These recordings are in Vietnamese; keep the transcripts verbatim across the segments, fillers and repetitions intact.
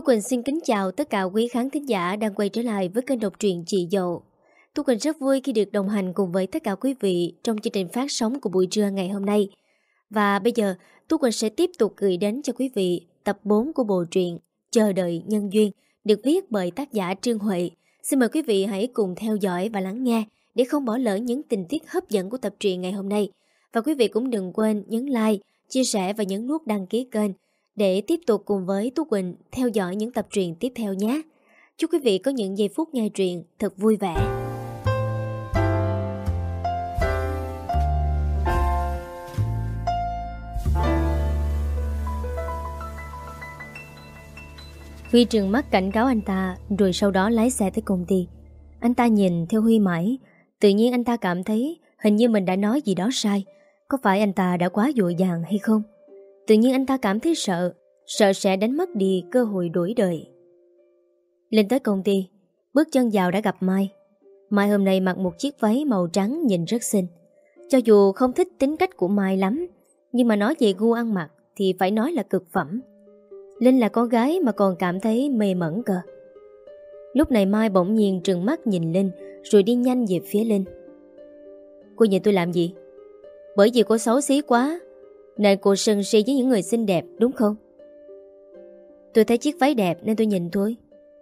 Tú Quỳnh xin kính chào tất cả quý khán thính giả đang quay trở lại với kênh đọc truyện Chị Dậu. Tú Quỳnh rất vui khi được đồng hành cùng với tất cả quý vị trong chương trình phát sóng của buổi trưa ngày hôm nay. Và bây giờ, Tú Quỳnh sẽ tiếp tục gửi đến cho quý vị tập bốn của bộ truyện Chờ đợi nhân duyên, được viết bởi tác giả Trương Huệ. Xin mời quý vị hãy cùng theo dõi và lắng nghe để không bỏ lỡ những tình tiết hấp dẫn của tập truyện ngày hôm nay. Và quý vị cũng đừng quên nhấn like, chia sẻ và nhấn nút đăng ký kênh để tiếp tục cùng với Tú Quỳnh theo dõi những tập truyện tiếp theo nhé. Chúc quý vị có những giây phút nghe truyện thật vui vẻ. Huy trừng mắt cảnh cáo anh ta, rồi sau đó lái xe tới công ty. Anh ta nhìn theo Huy mãi, tự nhiên anh ta cảm thấy hình như mình đã nói gì đó sai. Có phải anh ta đã quá vội vàng hay không? Tự nhiên anh ta cảm thấy sợ, sợ sẽ đánh mất đi cơ hội đổi đời. Lên tới công ty, bước chân vào đã gặp Mai. Mai hôm nay mặc một chiếc váy màu trắng nhìn rất xinh. Cho dù không thích tính cách của Mai lắm, nhưng mà nói về gu ăn mặc thì phải nói là cực phẩm. Linh là con gái mà còn cảm thấy mê mẩn cơ. Lúc này Mai bỗng nhiên trừng mắt nhìn Linh, rồi đi nhanh về phía Linh. Cô nhìn tôi làm gì? Bởi vì cô xấu xí quá nên cô sân si với những người xinh đẹp, đúng không? Tôi thấy chiếc váy đẹp nên tôi nhìn thôi.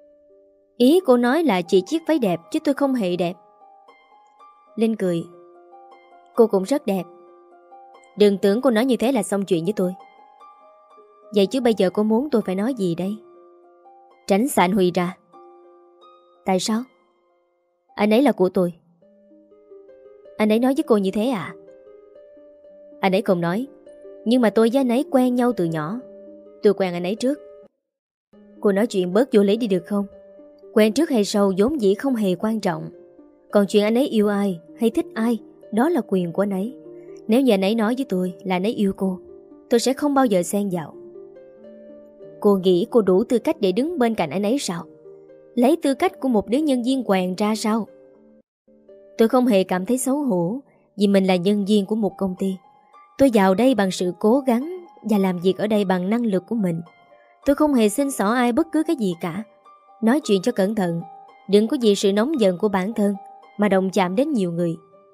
Ý cô nói là chỉ chiếc váy đẹp chứ tôi không hề đẹp. Linh cười. Cô cũng rất đẹp. Đừng tưởng cô nói như thế là xong chuyện với tôi. Vậy chứ bây giờ cô muốn tôi phải nói gì đây? Tránh xa anh Huy ra. Tại sao? Anh ấy là của tôi. Anh ấy nói với cô như thế à? Anh ấy không nói, nhưng mà tôi với anh ấy quen nhau từ nhỏ. Tôi quen anh ấy trước. Cô nói chuyện bớt vô lý đi được không? Quen trước hay sau vốn dĩ không hề quan trọng. Còn chuyện anh ấy yêu ai hay thích ai, đó là quyền của anh ấy. Nếu như anh ấy nói với tôi là anh ấy yêu cô, tôi sẽ không bao giờ xen vào. Cô nghĩ cô đủ tư cách để đứng bên cạnh anh ấy sao? Lấy tư cách của một đứa nhân viên quèn ra sao? Tôi không hề cảm thấy xấu hổ vì mình là nhân viên của một công ty. Tôi vào đây bằng sự cố gắng và làm việc ở đây bằng năng lực của mình. Tôi không hề xin xỏ ai bất cứ cái gì cả. Nói chuyện cho cẩn thận, đừng có vì sự nóng giận của bản thân mà động chạm đến nhiều người.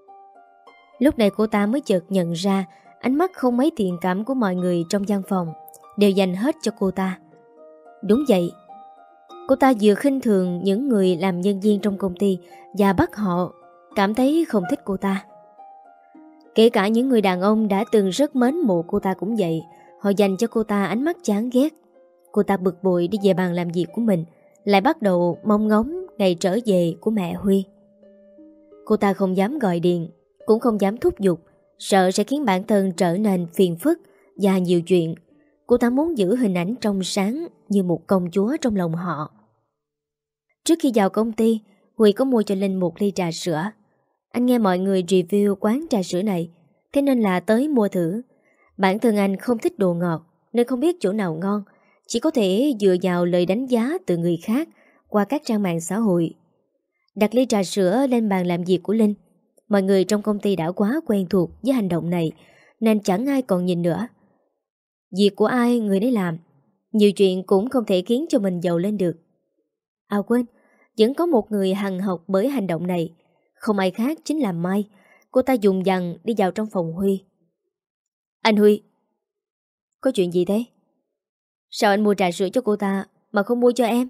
Lúc này cô ta mới chợt nhận ra ánh mắt không mấy thiện cảm của mọi người trong văn phòng đều dành hết cho cô ta. Đúng vậy, cô ta vừa khinh thường những người làm nhân viên trong công ty và bắt họ cảm thấy không thích cô ta. Kể cả những người đàn ông đã từng rất mến mộ cô ta cũng vậy, họ dành cho cô ta ánh mắt chán ghét. Cô ta bực bội đi về bàn làm việc của mình, lại bắt đầu mong ngóng ngày trở về của mẹ Huy. Cô ta không dám gọi điện, cũng không dám thúc giục, sợ sẽ khiến bản thân trở nên phiền phức và nhiều chuyện. Cô ta muốn giữ hình ảnh trong sáng như một công chúa trong lòng họ. Trước khi vào công ty, Huy có mua cho Linh một ly trà sữa. Anh nghe mọi người review quán trà sữa này, thế nên là tới mua thử. Bản thân anh không thích đồ ngọt nên không biết chỗ nào ngon, chỉ có thể dựa vào lời đánh giá từ người khác qua các trang mạng xã hội. Đặt ly trà sữa lên bàn làm việc của Linh. Mọi người trong công ty đã quá quen thuộc với hành động này nên chẳng ai còn nhìn nữa. Việc của ai người nấy làm, nhiều chuyện cũng không thể khiến cho mình giàu lên được. À quên, vẫn có một người hằn học bởi hành động này. Không ai khác chính là Mai. Cô ta dùng dằng đi vào trong phòng Huy. Anh Huy, có chuyện gì thế? Sao anh mua trà sữa cho cô ta mà không mua cho em?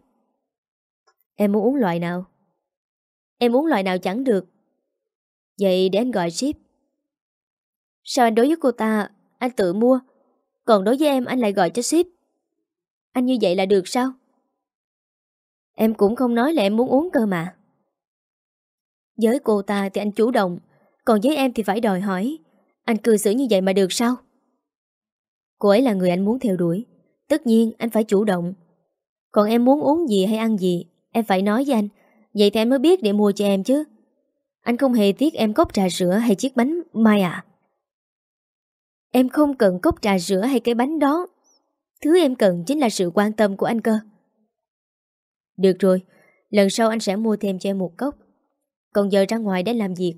Em muốn uống loại nào? Em uống loại nào chẳng được. Vậy để anh gọi ship. Sao anh đối với cô ta anh tự mua, còn đối với em anh lại gọi cho ship? Anh như vậy là được sao? Em cũng không nói là em muốn uống cơ mà. Với cô ta thì anh chủ động, còn với em thì phải đòi hỏi. Anh cư xử như vậy mà được sao? Cô ấy là người anh muốn theo đuổi, tất nhiên anh phải chủ động. Còn em muốn uống gì hay ăn gì, em phải nói với anh. Vậy thì anh mới biết để mua cho em chứ. Anh không hề tiếc em cốc trà sữa hay chiếc bánh Mai à. Em không cần cốc trà sữa hay cái bánh đó. Thứ em cần chính là sự quan tâm của anh cơ. Được rồi, lần sau anh sẽ mua thêm cho em một cốc. Còn giờ ra ngoài để làm việc.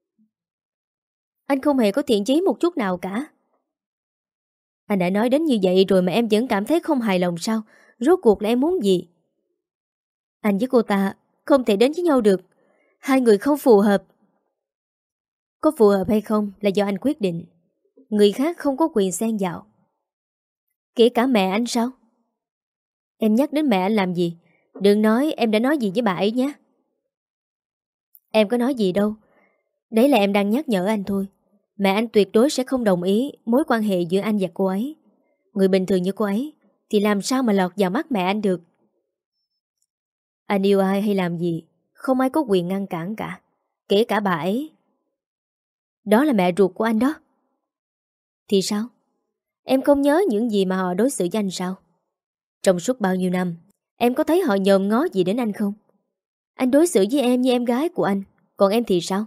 Anh không hề có thiện chí một chút nào cả. Anh đã nói đến như vậy rồi mà em vẫn cảm thấy không hài lòng sao? Rốt cuộc là em muốn gì? Anh với cô ta không thể đến với nhau được. Hai người không phù hợp. Có phù hợp hay không là do anh quyết định. Người khác không có quyền xen vào. Kể cả mẹ anh sao? Em nhắc đến mẹ anh làm gì? Đừng nói em đã nói gì với bà ấy nhé. Em có nói gì đâu. Đấy là em đang nhắc nhở anh thôi. Mẹ anh tuyệt đối sẽ không đồng ý mối quan hệ giữa anh và cô ấy. Người bình thường như cô ấy thì làm sao mà lọt vào mắt mẹ anh được. Anh yêu ai hay làm gì, không ai có quyền ngăn cản cả. Kể cả bà ấy. Đó là mẹ ruột của anh đó. Thì sao? Em không nhớ những gì mà họ đối xử với anh sao? Trong suốt bao nhiêu năm, em có thấy họ nhòm ngó gì đến anh không? Anh đối xử với em như em gái của anh. Còn em thì sao?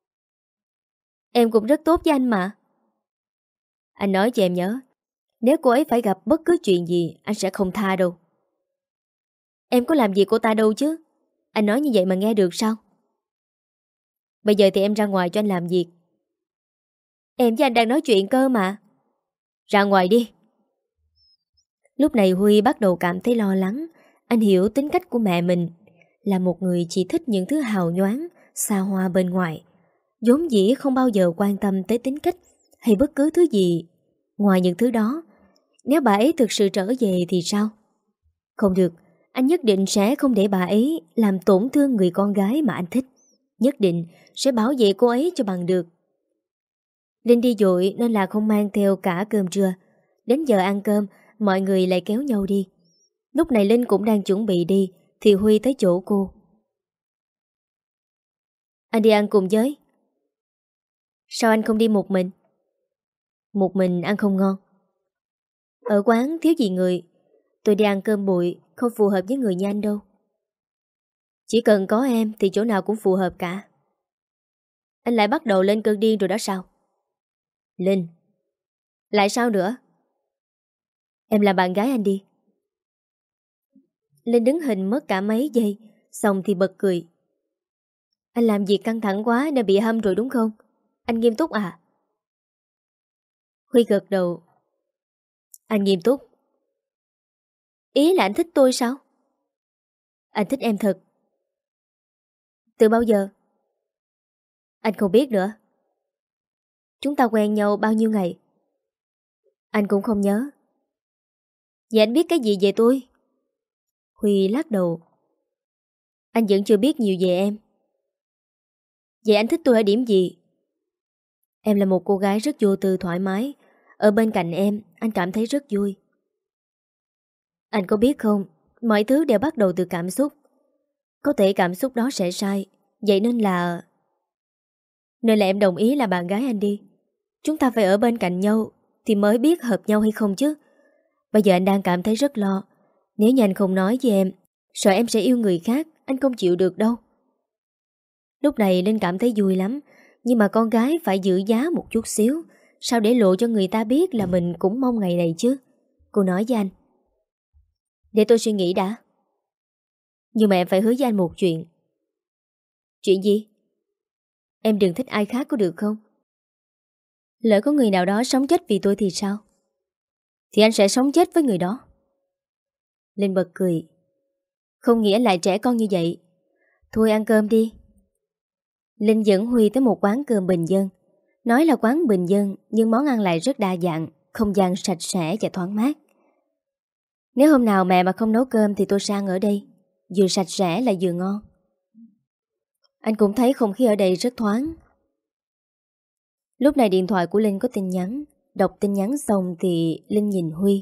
Em cũng rất tốt với anh mà. Anh nói cho em nhớ, nếu cô ấy phải gặp bất cứ chuyện gì, anh sẽ không tha đâu. Em có làm gì cô ta đâu chứ. Anh nói như vậy mà nghe được sao? Bây giờ thì em ra ngoài cho anh làm việc. Em với anh đang nói chuyện cơ mà. Ra ngoài đi. Lúc này Huy bắt đầu cảm thấy lo lắng. Anh hiểu tính cách của mẹ mình là một người chỉ thích những thứ hào nhoáng, xa hoa bên ngoài, vốn dĩ không bao giờ quan tâm tới tính cách hay bất cứ thứ gì ngoài những thứ đó. Nếu bà ấy thực sự trở về thì sao? Không được, anh nhất định sẽ không để bà ấy làm tổn thương người con gái mà anh thích. Nhất định sẽ bảo vệ cô ấy cho bằng được. Linh đi vội nên là không mang theo cả cơm trưa. Đến giờ ăn cơm, mọi người lại kéo nhau đi. Lúc này Linh cũng đang chuẩn bị đi thì Huy tới chỗ cô. Anh đi ăn cùng với. Sao anh không đi một mình? Một mình ăn không ngon. Ở quán thiếu gì người. Tôi đi ăn cơm bụi, không phù hợp với người như anh đâu. Chỉ cần có em thì chỗ nào cũng phù hợp cả. Anh lại bắt đầu lên cơn điên rồi đó sao? Linh, lại sao nữa? Em là bạn gái anh đi. Linh đứng hình mất cả mấy giây, xong thì bật cười. Anh làm việc căng thẳng quá nên bị hâm rồi đúng không? Anh nghiêm túc à? Huy gật đầu. Anh nghiêm túc. Ý là anh thích tôi sao? Anh thích em thật. Từ bao giờ? Anh không biết nữa. Chúng ta quen nhau bao nhiêu ngày? Anh cũng không nhớ. Vậy anh biết cái gì về tôi? Huy lắc đầu. Anh vẫn chưa biết nhiều về em. Vậy anh thích tôi ở điểm gì? Em là một cô gái rất vô tư thoải mái. Ở bên cạnh em, anh cảm thấy rất vui. Anh có biết không, mọi thứ đều bắt đầu từ cảm xúc. Có thể cảm xúc đó sẽ sai. Vậy nên là... Nên là em đồng ý là bạn gái anh đi. Chúng ta phải ở bên cạnh nhau thì mới biết hợp nhau hay không chứ. Bây giờ anh đang cảm thấy rất lo. Nếu như anh không nói với em, sợ em sẽ yêu người khác, anh không chịu được đâu. Lúc này Linh cảm thấy vui lắm. Nhưng mà con gái phải giữ giá một chút xíu. Sao để lộ cho người ta biết là mình cũng mong ngày này chứ? Cô nói với anh. Để tôi suy nghĩ đã. Nhưng mà em phải hứa với anh một chuyện. Chuyện gì? Em đừng thích ai khác có được không? Lỡ có người nào đó sống chết vì tôi thì sao? Thì anh sẽ sống chết với người đó. Linh bật cười. Không nghĩa lại trẻ con như vậy. Thôi ăn cơm đi. Linh dẫn Huy tới một quán cơm bình dân. Nói là quán bình dân nhưng món ăn lại rất đa dạng, không gian sạch sẽ và thoáng mát. Nếu hôm nào mẹ mà không nấu cơm thì tôi sang ở đây. Vừa sạch sẽ lại vừa ngon. Anh cũng thấy không khí ở đây rất thoáng. Lúc này điện thoại của Linh có tin nhắn. Đọc tin nhắn xong thì Linh nhìn Huy.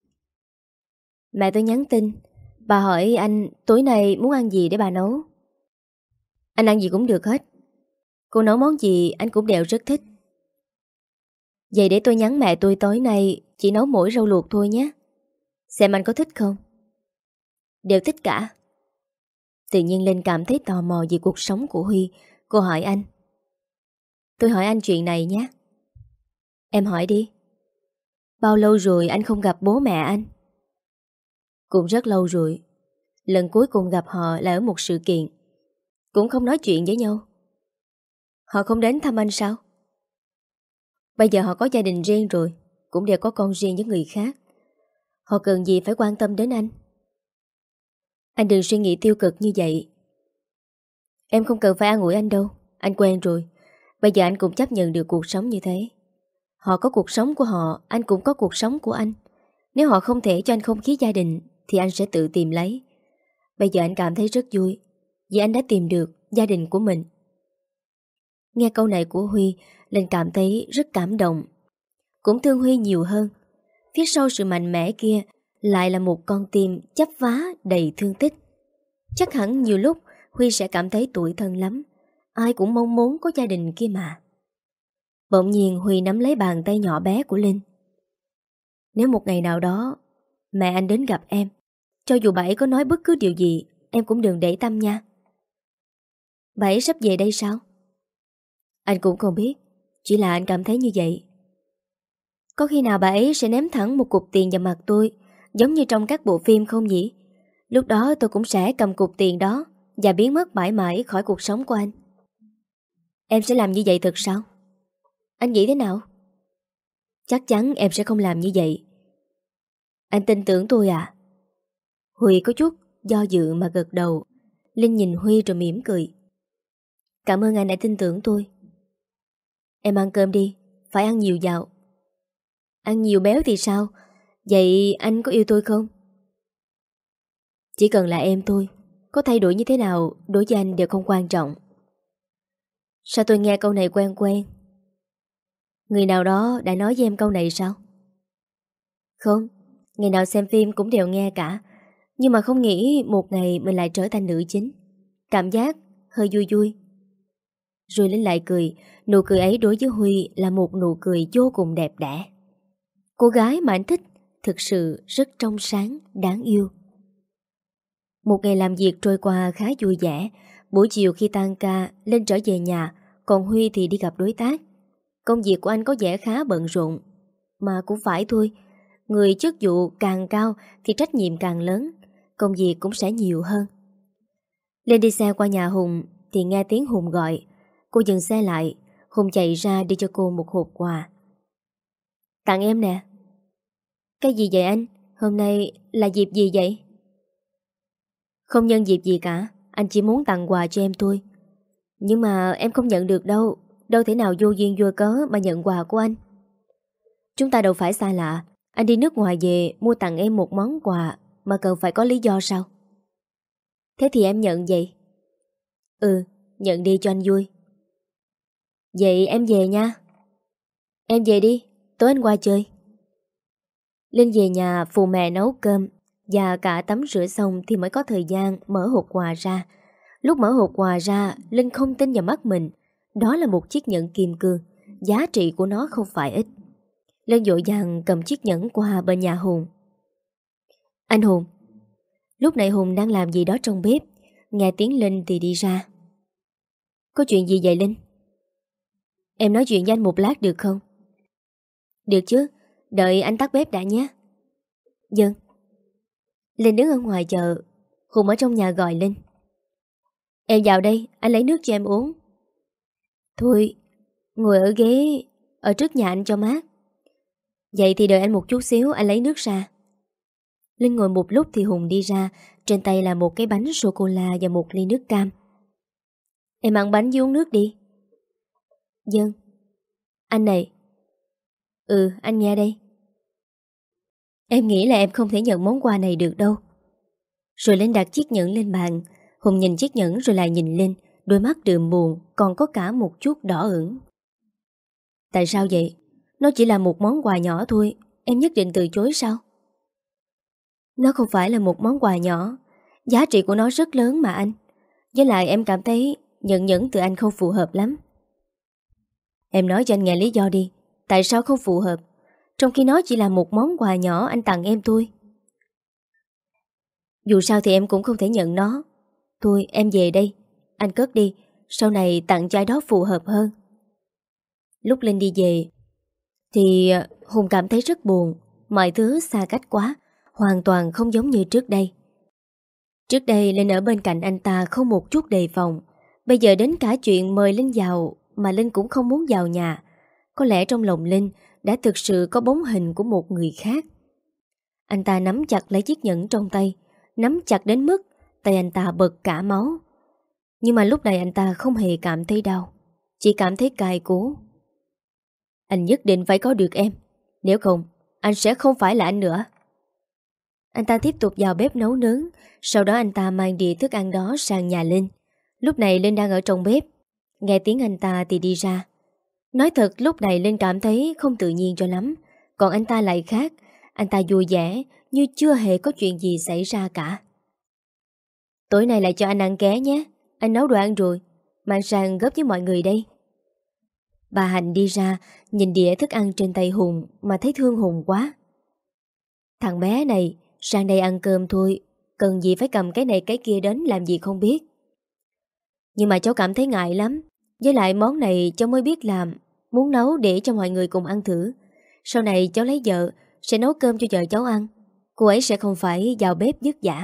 Mẹ tôi nhắn tin. Bà hỏi anh tối nay muốn ăn gì để bà nấu. Anh ăn gì cũng được hết. Cô nấu món gì anh cũng đều rất thích. Vậy để tôi nhắn mẹ tôi tối nay chỉ nấu mỗi rau luộc thôi nhé. Xem anh có thích không? Đều thích cả. Tự nhiên Linh cảm thấy tò mò về cuộc sống của Huy. Cô hỏi anh. Tôi hỏi anh chuyện này nhé. Em hỏi đi. Bao lâu rồi anh không gặp bố mẹ anh? Cũng rất lâu rồi. Lần cuối cùng gặp họ là ở một sự kiện. Cũng không nói chuyện với nhau. Họ không đến thăm anh sao? Bây giờ họ có gia đình riêng rồi, cũng đều có con riêng với người khác. Họ cần gì phải quan tâm đến anh? Anh đừng suy nghĩ tiêu cực như vậy. Em không cần phải an ủi anh đâu. Anh quen rồi. Bây giờ anh cũng chấp nhận được cuộc sống như thế. Họ có cuộc sống của họ, anh cũng có cuộc sống của anh. Nếu họ không thể cho anh không khí gia đình thì anh sẽ tự tìm lấy. Bây giờ anh cảm thấy rất vui vì anh đã tìm được gia đình của mình. Nghe câu này của Huy, Linh cảm thấy rất cảm động, cũng thương Huy nhiều hơn. Phía sau sự mạnh mẽ kia lại là một con tim chấp vá đầy thương tích. Chắc hẳn nhiều lúc Huy sẽ cảm thấy tủi thân lắm. Ai cũng mong muốn có gia đình kia mà. Bỗng nhiên Huy nắm lấy bàn tay nhỏ bé của Linh. Nếu một ngày nào đó mẹ anh đến gặp em, cho dù bà ấy có nói bất cứ điều gì, em cũng đừng để tâm nha. Bà ấy sắp về đây sao? Anh cũng không biết, chỉ là anh cảm thấy như vậy. Có khi nào bà ấy sẽ ném thẳng một cục tiền vào mặt tôi, giống như trong các bộ phim không nhỉ? Lúc đó tôi cũng sẽ cầm cục tiền đó và biến mất mãi mãi khỏi cuộc sống của anh. Em sẽ làm như vậy thật sao? Anh nghĩ thế nào? Chắc chắn em sẽ không làm như vậy. Anh tin tưởng tôi à? Huy có chút do dự mà gật đầu. Linh nhìn Huy rồi mỉm cười. Cảm ơn anh đã tin tưởng tôi. Em ăn cơm đi, phải ăn nhiều vào. Ăn nhiều béo thì sao? Vậy anh có yêu tôi không? Chỉ cần là em tôi, có thay đổi như thế nào đối với anh đều không quan trọng. Sao tôi nghe câu này quen quen? Người nào đó đã nói với em câu này sao? Không, ngày nào xem phim cũng đều nghe cả. Nhưng mà không nghĩ một ngày mình lại trở thành nữ chính. Cảm giác hơi vui vui. Rồi Linh lại cười. Nụ cười ấy đối với Huy là một nụ cười vô cùng đẹp đẽ. Cô gái mà anh thích thực sự rất trong sáng, đáng yêu. Một ngày làm việc trôi qua khá vui vẻ. Buổi chiều khi tan ca, Linh trở về nhà, còn Huy thì đi gặp đối tác. Công việc của anh có vẻ khá bận rộn. Mà cũng phải thôi, người chức vụ càng cao thì trách nhiệm càng lớn, công việc cũng sẽ nhiều hơn. Lên đi xe qua nhà Hùng thì nghe tiếng Hùng gọi. Cô dừng xe lại. Hùng chạy ra đi cho cô một hộp quà. Tặng em nè. Cái gì vậy anh? Hôm nay là dịp gì vậy? Không nhân dịp gì cả. Anh chỉ muốn tặng quà cho em thôi. Nhưng mà em không nhận được đâu. Đâu thể nào vô duyên vô cớ mà nhận quà của anh. Chúng ta đâu phải xa lạ. Anh đi nước ngoài về mua tặng em một món quà mà cần phải có lý do sao? Thế thì em nhận vậy. Ừ, nhận đi cho anh vui. Vậy em về nha. Em về đi, tối anh qua chơi. Linh về nhà phụ mẹ nấu cơm và cả tắm rửa xong thì mới có thời gian mở hộp quà ra. Lúc mở hộp quà ra, Linh không tin vào mắt mình. Đó là một chiếc nhẫn kim cương. Giá trị của nó không phải ít. Linh vội vàng cầm chiếc nhẫn qua bên nhà Hùng. Anh Hùng. Lúc này Hùng đang làm gì đó trong bếp. Nghe tiếng Linh thì đi ra. Có chuyện gì vậy Linh? Em nói chuyện với anh một lát được không? Được chứ, đợi anh tắt bếp đã nhé. Dân. Linh đứng ở ngoài chờ. Hùng ở trong nhà gọi Linh. Em vào đây, anh lấy nước cho em uống. Thôi, ngồi ở ghế ở trước nhà anh cho mát. Vậy thì đợi anh một chút xíu, anh lấy nước ra. Linh ngồi một lúc thì Hùng đi ra. Trên tay là một cái bánh sô-cô-la và một ly nước cam. Em ăn bánh với uống nước đi. Dân. Anh này. Ừ, anh nghe đây. Em nghĩ là em không thể nhận món quà này được đâu. Rồi Linh đặt chiếc nhẫn lên bàn. Hùng nhìn chiếc nhẫn rồi lại nhìn Linh. Đôi mắt đượm buồn, còn có cả một chút đỏ ửng. Tại sao vậy? Nó chỉ là một món quà nhỏ thôi. Em nhất định từ chối sao? Nó không phải là một món quà nhỏ. Giá trị của nó rất lớn mà anh. Với lại em cảm thấy nhận nhẫn từ anh không phù hợp lắm. Em nói cho anh nghe lý do đi. Tại sao không phù hợp? Trong khi nó chỉ là một món quà nhỏ anh tặng em thôi. Dù sao thì em cũng không thể nhận nó. Thôi em về đây. Anh cất đi. Sau này tặng cho ai đó phù hợp hơn. Lúc Linh đi về thì Hùng cảm thấy rất buồn. Mọi thứ xa cách quá. Hoàn toàn không giống như trước đây. Trước đây Linh ở bên cạnh anh ta không một chút đề phòng. Bây giờ đến cả chuyện mời Linh vào mà Linh cũng không muốn vào nhà. Có lẽ trong lòng Linh đã thực sự có bóng hình của một người khác. Anh ta nắm chặt lấy chiếc nhẫn trong tay, nắm chặt đến mức tay anh ta bật cả máu. Nhưng mà lúc này anh ta không hề cảm thấy đau, chỉ cảm thấy cay cú. Anh nhất định phải có được em, nếu không anh sẽ không phải là anh nữa. Anh ta tiếp tục vào bếp nấu nướng. Sau đó anh ta mang đĩa thức ăn đó sang nhà Linh. Lúc này Linh đang ở trong bếp. Nghe tiếng anh ta thì đi ra. Nói thật lúc này Linh cảm thấy không tự nhiên cho lắm. Còn anh ta lại khác. Anh ta vui vẻ như chưa hề có chuyện gì xảy ra cả. Tối nay lại cho anh ăn ké nhé. Anh nấu đồ ăn rồi, mang sang góp với mọi người đây. Bà Hạnh đi ra, nhìn đĩa thức ăn trên tay Hùng mà thấy thương Hùng quá. Thằng bé này sang đây ăn cơm thôi, cần gì phải cầm cái này cái kia đến làm gì không biết. Nhưng mà cháu cảm thấy ngại lắm. Với lại món này cháu mới biết làm, muốn nấu để cho mọi người cùng ăn thử. Sau này cháu lấy vợ sẽ nấu cơm cho vợ cháu ăn. Cô ấy sẽ không phải vào bếp vất vả.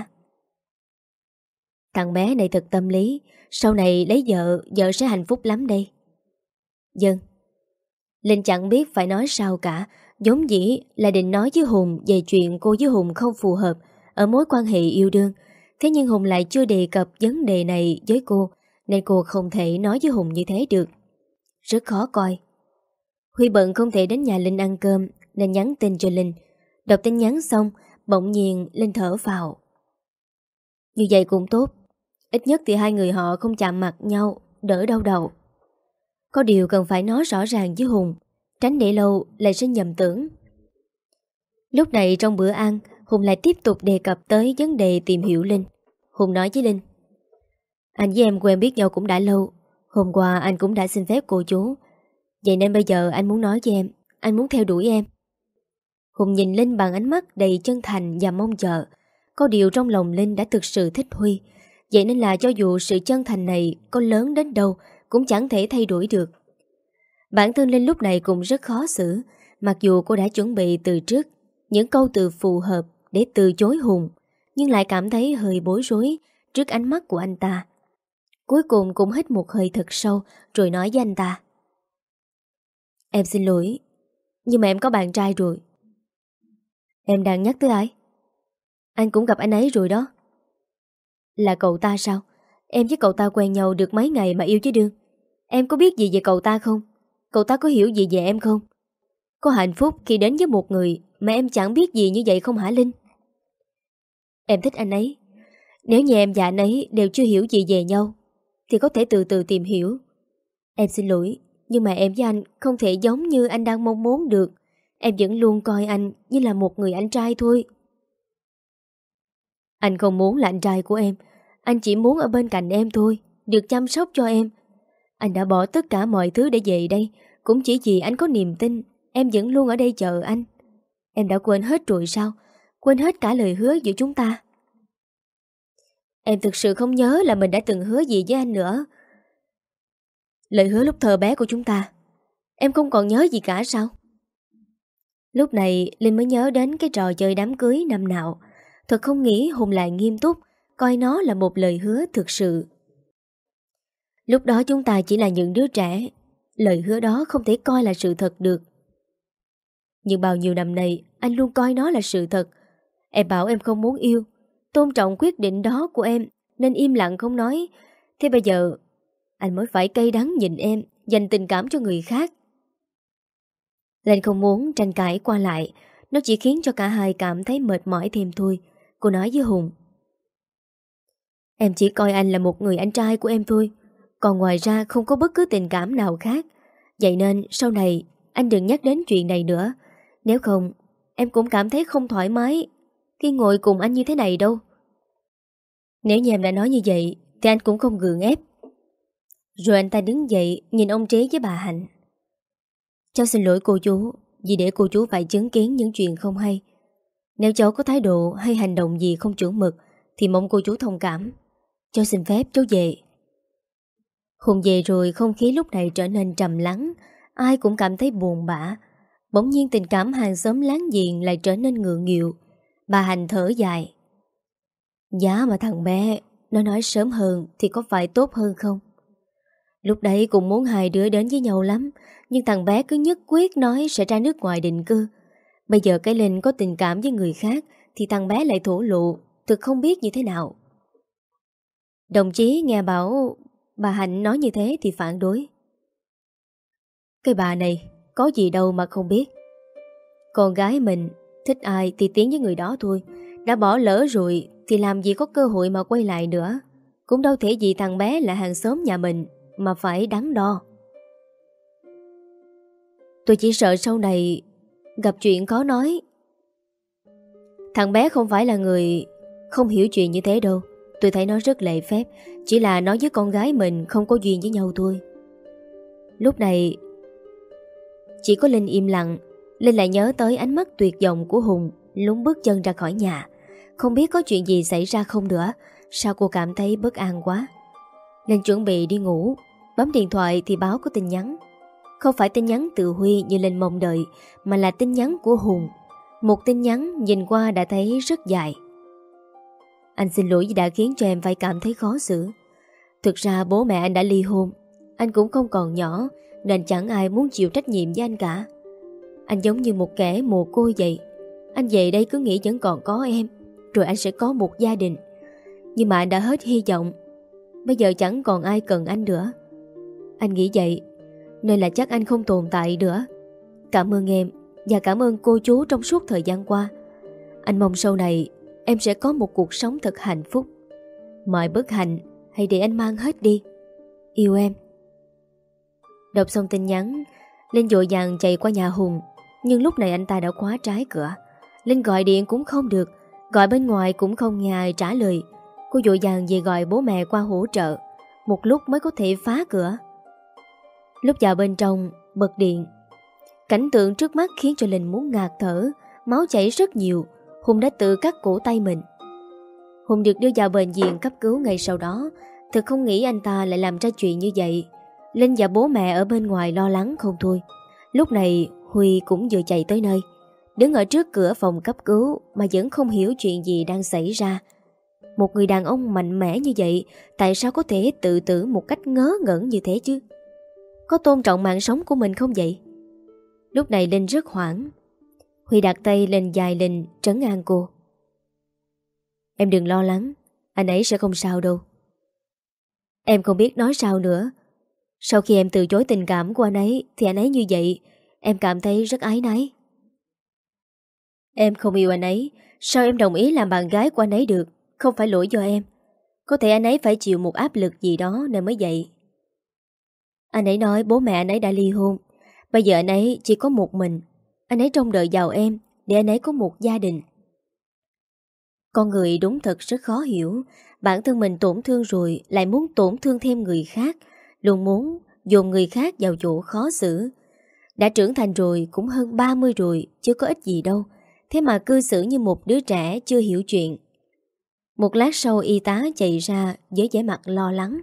Thằng bé này thật tâm lý. Sau này lấy vợ, vợ sẽ hạnh phúc lắm đây. Dân. Linh chẳng biết phải nói sao cả. Giống dĩ là định nói với Hùng về chuyện cô với Hùng không phù hợp ở mối quan hệ yêu đương. Thế nhưng Hùng lại chưa đề cập vấn đề này với cô, nên cô không thể nói với Hùng như thế được. Rất khó coi. Huy bận không thể đến nhà Linh ăn cơm, nên nhắn tin cho Linh. Đọc tin nhắn xong, bỗng nhiên Linh thở phào. Như vậy cũng tốt. Ít nhất thì hai người họ không chạm mặt nhau, đỡ đau đầu. Có điều cần phải nói rõ ràng với Hùng, tránh để lâu lại sinh nhầm tưởng. Lúc này trong bữa ăn, Hùng lại tiếp tục đề cập tới vấn đề tìm hiểu Linh. Hùng nói với Linh: Anh với em quen biết nhau cũng đã lâu. Hôm qua anh cũng đã xin phép cô chú. Vậy nên bây giờ anh muốn nói với em, anh muốn theo đuổi em. Hùng nhìn Linh bằng ánh mắt đầy chân thành và mong chờ. Có điều trong lòng Linh đã thực sự thích Huy. Vậy nên là cho dù sự chân thành này có lớn đến đâu cũng chẳng thể thay đổi được. Bản thân Linh lúc này cũng rất khó xử. Mặc dù cô đã chuẩn bị từ trước những câu từ phù hợp để từ chối Hùng, nhưng lại cảm thấy hơi bối rối trước ánh mắt của anh ta. Cuối cùng cũng hít một hơi thật sâu rồi nói với anh ta: Em xin lỗi, nhưng mà em có bạn trai rồi. Em đang nhắc tới ai? Anh cũng gặp anh ấy rồi đó. Là cậu ta sao? Em với cậu ta quen nhau được mấy ngày mà yêu chứ đương. Em có biết gì về cậu ta không? Cậu ta có hiểu gì về em không? Có hạnh phúc khi đến với một người mà em chẳng biết gì như vậy không hả Linh? Em thích anh ấy. Nếu như em và anh ấy đều chưa hiểu gì về nhau thì có thể từ từ tìm hiểu. Em xin lỗi, nhưng mà em với anh không thể giống như anh đang mong muốn được. Em vẫn luôn coi anh như là một người anh trai thôi. Anh không muốn là anh trai của em. Anh chỉ muốn ở bên cạnh em thôi, được chăm sóc cho em. Anh đã bỏ tất cả mọi thứ để về đây cũng chỉ vì anh có niềm tin em vẫn luôn ở đây chờ anh. Em đã quên hết rồi sao? Quên hết cả lời hứa giữa chúng ta. Em thực sự không nhớ là mình đã từng hứa gì với anh nữa. Lời hứa lúc thơ bé của chúng ta em không còn nhớ gì cả sao? Lúc này Linh mới nhớ đến cái trò chơi đám cưới năm nào. Thật không nghĩ Hùng lại nghiêm túc coi nó là một lời hứa thực sự. Lúc đó chúng ta chỉ là những đứa trẻ. Lời hứa đó không thể coi là sự thật được. Nhưng bao nhiêu năm nay anh luôn coi nó là sự thật. Em bảo em không muốn yêu, tôn trọng quyết định đó của em, nên im lặng không nói. Thế bây giờ anh mới phải cay đắng nhìn em dành tình cảm cho người khác. Lên không muốn tranh cãi qua lại, nó chỉ khiến cho cả hai cảm thấy mệt mỏi thêm thôi. Cô nói với Hùng: Em chỉ coi anh là một người anh trai của em thôi, còn ngoài ra không có bất cứ tình cảm nào khác. Vậy nên sau này anh đừng nhắc đến chuyện này nữa. Nếu không em cũng cảm thấy không thoải mái khi ngồi cùng anh như thế này đâu. Nếu như em đã nói như vậy thì anh cũng không gượng ép. Rồi anh ta đứng dậy nhìn ông Trí với bà Hạnh. Cháu xin lỗi cô chú, vì để cô chú phải chứng kiến những chuyện không hay. Nếu cháu có thái độ hay hành động gì không chuẩn mực thì mong cô chú thông cảm. Cháu xin phép cháu về. Hùng về rồi không khí lúc này trở nên trầm lắng. Ai cũng cảm thấy buồn bã. Bỗng nhiên tình cảm hàng xóm láng giềng lại trở nên ngượng nghịu. Bà Hạnh thở dài. Giá mà thằng bé nó nói sớm hơn thì có phải tốt hơn không? Lúc đấy cũng muốn hai đứa đến với nhau lắm, nhưng thằng bé cứ nhất quyết nói sẽ ra nước ngoài định cư. Bây giờ cái Linh có tình cảm với người khác thì thằng bé lại thổ lộ, thực không biết như thế nào. Đồng chí nghe bảo bà Hạnh nói như thế thì phản đối. Cái bà này có gì đâu mà không biết. Con gái mình thích ai thì tiến với người đó thôi. Đã bỏ lỡ rồi thì làm gì có cơ hội mà quay lại nữa. Cũng đâu thể vì thằng bé là hàng xóm nhà mình mà phải đắn đo. Tôi chỉ sợ sau này gặp chuyện khó nói. Thằng bé không phải là người không hiểu chuyện như thế đâu. Tôi thấy nó rất lễ phép. Chỉ là nó với con gái mình không có duyên với nhau thôi. Lúc này chỉ có Linh im lặng. Linh lại nhớ tới ánh mắt tuyệt vọng của Hùng lúc bước chân ra khỏi nhà. Không biết có chuyện gì xảy ra không nữa. Sao cô cảm thấy bất an quá. Linh chuẩn bị đi ngủ. Bấm điện thoại thì báo có tin nhắn. Không phải tin nhắn từ Huy như Linh mong đợi, mà là tin nhắn của Hùng. Một tin nhắn nhìn qua đã thấy rất dài. Anh xin lỗi vì đã khiến cho em phải cảm thấy khó xử. Thực ra bố mẹ anh đã ly hôn. Anh cũng không còn nhỏ, nên chẳng ai muốn chịu trách nhiệm với anh cả. Anh giống như một kẻ mồ côi vậy. Anh về đây cứ nghĩ vẫn còn có em, rồi anh sẽ có một gia đình. Nhưng mà anh đã hết hy vọng. Bây giờ chẳng còn ai cần anh nữa. Anh nghĩ vậy, nên là chắc anh không tồn tại nữa. Cảm ơn em, và cảm ơn cô chú trong suốt thời gian qua. Anh mong sau này em sẽ có một cuộc sống thật hạnh phúc. Mọi bất hạnh hãy để anh mang hết đi. Yêu em. Đọc xong tin nhắn, Linh vội vàng chạy qua nhà Hùng. Nhưng lúc này anh ta đã khóa trái cửa. Linh gọi điện cũng không được, gọi bên ngoài cũng không nghe ai trả lời. Cô vội vàng về gọi bố mẹ qua hỗ trợ. Một lúc mới có thể phá cửa. Lúc vào bên trong, bật điện. Cảnh tượng trước mắt khiến cho Linh muốn ngạt thở. Máu chảy rất nhiều. Hùng đã tự cắt cổ tay mình. Hùng được đưa vào bệnh viện cấp cứu ngay sau đó. Thật không nghĩ anh ta lại làm ra chuyện như vậy. Linh và bố mẹ ở bên ngoài lo lắng không thôi. Lúc này Huy cũng vừa chạy tới nơi, đứng ở trước cửa phòng cấp cứu mà vẫn không hiểu chuyện gì đang xảy ra. Một người đàn ông mạnh mẽ như vậy, tại sao có thể tự tử một cách ngớ ngẩn như thế chứ? Có tôn trọng mạng sống của mình không vậy? Lúc này Linh rất hoảng. Huy đặt tay lên vai Linh trấn an cô. Em đừng lo lắng, anh ấy sẽ không sao đâu. Em không biết nói sao nữa. Sau khi em từ chối tình cảm của anh ấy thì anh ấy như vậy, em cảm thấy rất áy náy. Em không yêu anh ấy, sao em đồng ý làm bạn gái của anh ấy được? Không phải lỗi do em. Có thể anh ấy phải chịu một áp lực gì đó nên mới vậy. Anh ấy nói bố mẹ anh ấy đã ly hôn. Bây giờ anh ấy chỉ có một mình. Anh ấy trông đợi vào em để anh ấy có một gia đình. Con người đúng thật rất khó hiểu. Bản thân mình tổn thương rồi lại muốn tổn thương thêm người khác, luôn muốn dồn người khác vào chỗ khó xử. Đã trưởng thành rồi, cũng hơn ba mươi rồi, chưa có ích gì đâu. Thế mà cư xử như một đứa trẻ chưa hiểu chuyện. Một lát sau y tá chạy ra với vẻ mặt lo lắng.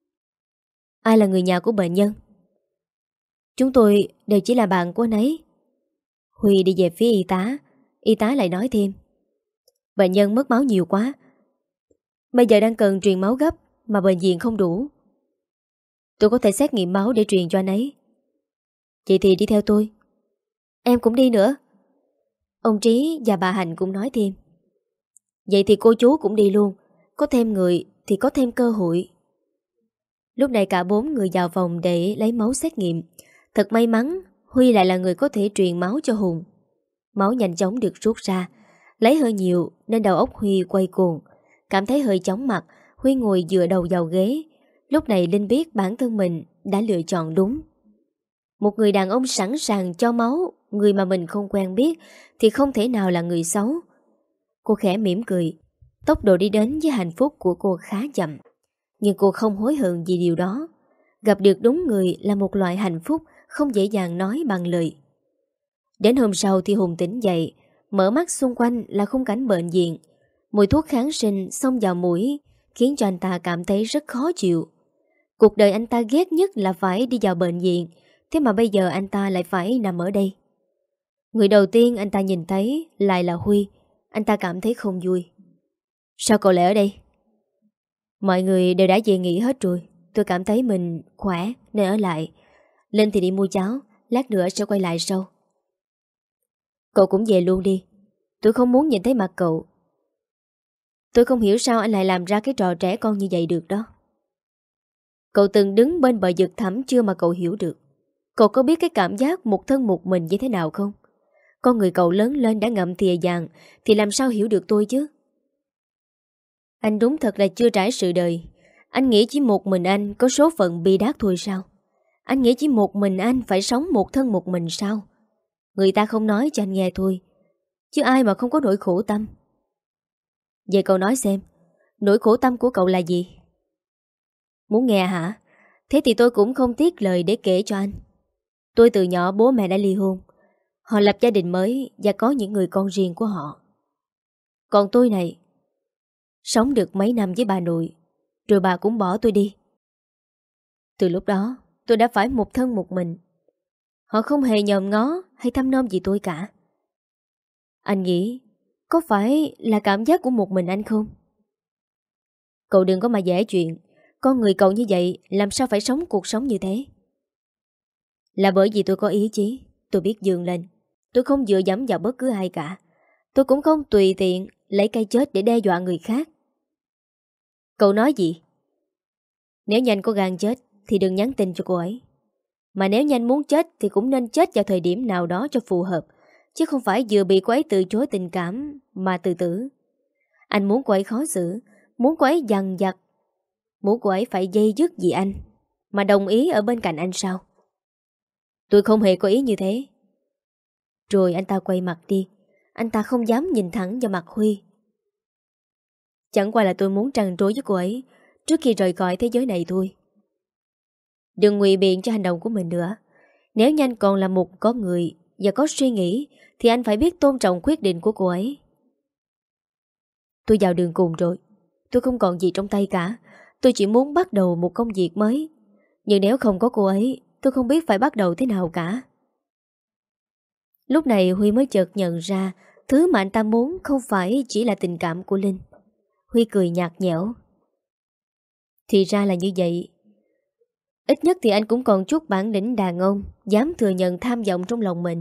Ai là người nhà của bệnh nhân? Chúng tôi đều chỉ là bạn của anh ấy. Huy đi về phía y tá. Y tá lại nói thêm. Bệnh nhân mất máu nhiều quá. Bây giờ đang cần truyền máu gấp mà bệnh viện không đủ. Tôi có thể xét nghiệm máu để truyền cho anh ấy. Chị thì đi theo tôi. Em cũng đi nữa. Ông Trí và bà Hạnh cũng nói thêm. Vậy thì cô chú cũng đi luôn. Có thêm người thì có thêm cơ hội. Lúc này cả bốn người vào phòng để lấy máu xét nghiệm. Thật may mắn Huy lại là người có thể truyền máu cho Hùng. Máu nhanh chóng được rút ra. Lấy hơi nhiều nên đầu óc Huy quay cuồng. Cảm thấy hơi chóng mặt, Huy ngồi dựa đầu vào ghế. Lúc này Linh biết bản thân mình đã lựa chọn đúng. Một người đàn ông sẵn sàng cho máu người mà mình không quen biết thì không thể nào là người xấu. Cô khẽ mỉm cười. Tốc độ đi đến với hạnh phúc của cô khá chậm. Nhưng cô không hối hận vì điều đó. Gặp được đúng người là một loại hạnh phúc không dễ dàng nói bằng lời. Đến hôm sau thì Hùng tỉnh dậy. Mở mắt xung quanh là khung cảnh bệnh viện. Mùi thuốc kháng sinh xông vào mũi khiến cho anh ta cảm thấy rất khó chịu. Cuộc đời anh ta ghét nhất là phải đi vào bệnh viện. Thế mà bây giờ anh ta lại phải nằm ở đây. Người đầu tiên anh ta nhìn thấy lại là Huy. Anh ta cảm thấy không vui. Sao cậu lại ở đây? Mọi người đều đã về nghỉ hết rồi. Tôi cảm thấy mình khỏe nên ở lại. Lên thì đi mua cháo, lát nữa sẽ quay lại sau. Cậu cũng về luôn đi. Tôi không muốn nhìn thấy mặt cậu. Tôi không hiểu sao anh lại làm ra cái trò trẻ con như vậy được đó. Cậu từng đứng bên bờ vực thẳm chưa mà cậu hiểu được. Cậu có biết cái cảm giác một thân một mình như thế nào không? Con người cậu lớn lên đã ngậm thìa vàng thì làm sao hiểu được tôi chứ? Anh đúng thật là chưa trải sự đời. Anh nghĩ chỉ một mình anh có số phận bi đát thôi sao? Anh nghĩ chỉ một mình anh phải sống một thân một mình sao? Người ta không nói cho anh nghe thôi, chứ ai mà không có nỗi khổ tâm. Vậy cậu nói xem, nỗi khổ tâm của cậu là gì? Muốn nghe hả? Thế thì tôi cũng không tiếc lời để kể cho anh. Tôi từ nhỏ bố mẹ đã ly hôn. Họ lập gia đình mới và có những người con riêng của họ. Còn tôi này, sống được mấy năm với bà nội, rồi bà cũng bỏ tôi đi. Từ lúc đó, tôi đã phải một thân một mình. Họ không hề nhòm ngó hay thăm nom gì tôi cả. Anh nghĩ, có phải là cảm giác của một mình anh không? Cậu đừng có mà dễ chuyện. Con người cậu như vậy làm sao phải sống cuộc sống như thế? Là bởi vì tôi có ý chí. Tôi biết vươn lên. Tôi không dựa dẫm vào bất cứ ai cả. Tôi cũng không tùy tiện lấy cái chết để đe dọa người khác. Cậu nói gì? Nếu nhanh có gan chết thì đừng nhắn tin cho cô ấy. Mà nếu nhanh muốn chết thì cũng nên chết vào thời điểm nào đó cho phù hợp, chứ không phải vừa bị cô ấy từ chối tình cảm mà tự tử. Anh muốn cô ấy khó xử, muốn cô ấy dằn vặt, muốn cô ấy phải dây dứt vì anh mà đồng ý ở bên cạnh anh sao? Tôi không hề có ý như thế. Rồi anh ta quay mặt đi. Anh ta không dám nhìn thẳng vào mặt Huy. Chẳng qua là tôi muốn trăn trối với cô ấy trước khi rời khỏi thế giới này thôi. Đừng ngụy biện cho hành động của mình nữa. Nếu như anh còn là một con người và có suy nghĩ thì anh phải biết tôn trọng quyết định của cô ấy. Tôi vào đường cùng rồi. Tôi không còn gì trong tay cả. Tôi chỉ muốn bắt đầu một công việc mới. Nhưng nếu không có cô ấy, tôi không biết phải bắt đầu thế nào cả. Lúc này Huy mới chợt nhận ra thứ mà anh ta muốn không phải chỉ là tình cảm của Linh. Huy cười nhạt nhẽo. Thì ra là như vậy. Ít nhất thì anh cũng còn chút bản lĩnh đàn ông, dám thừa nhận tham vọng trong lòng mình.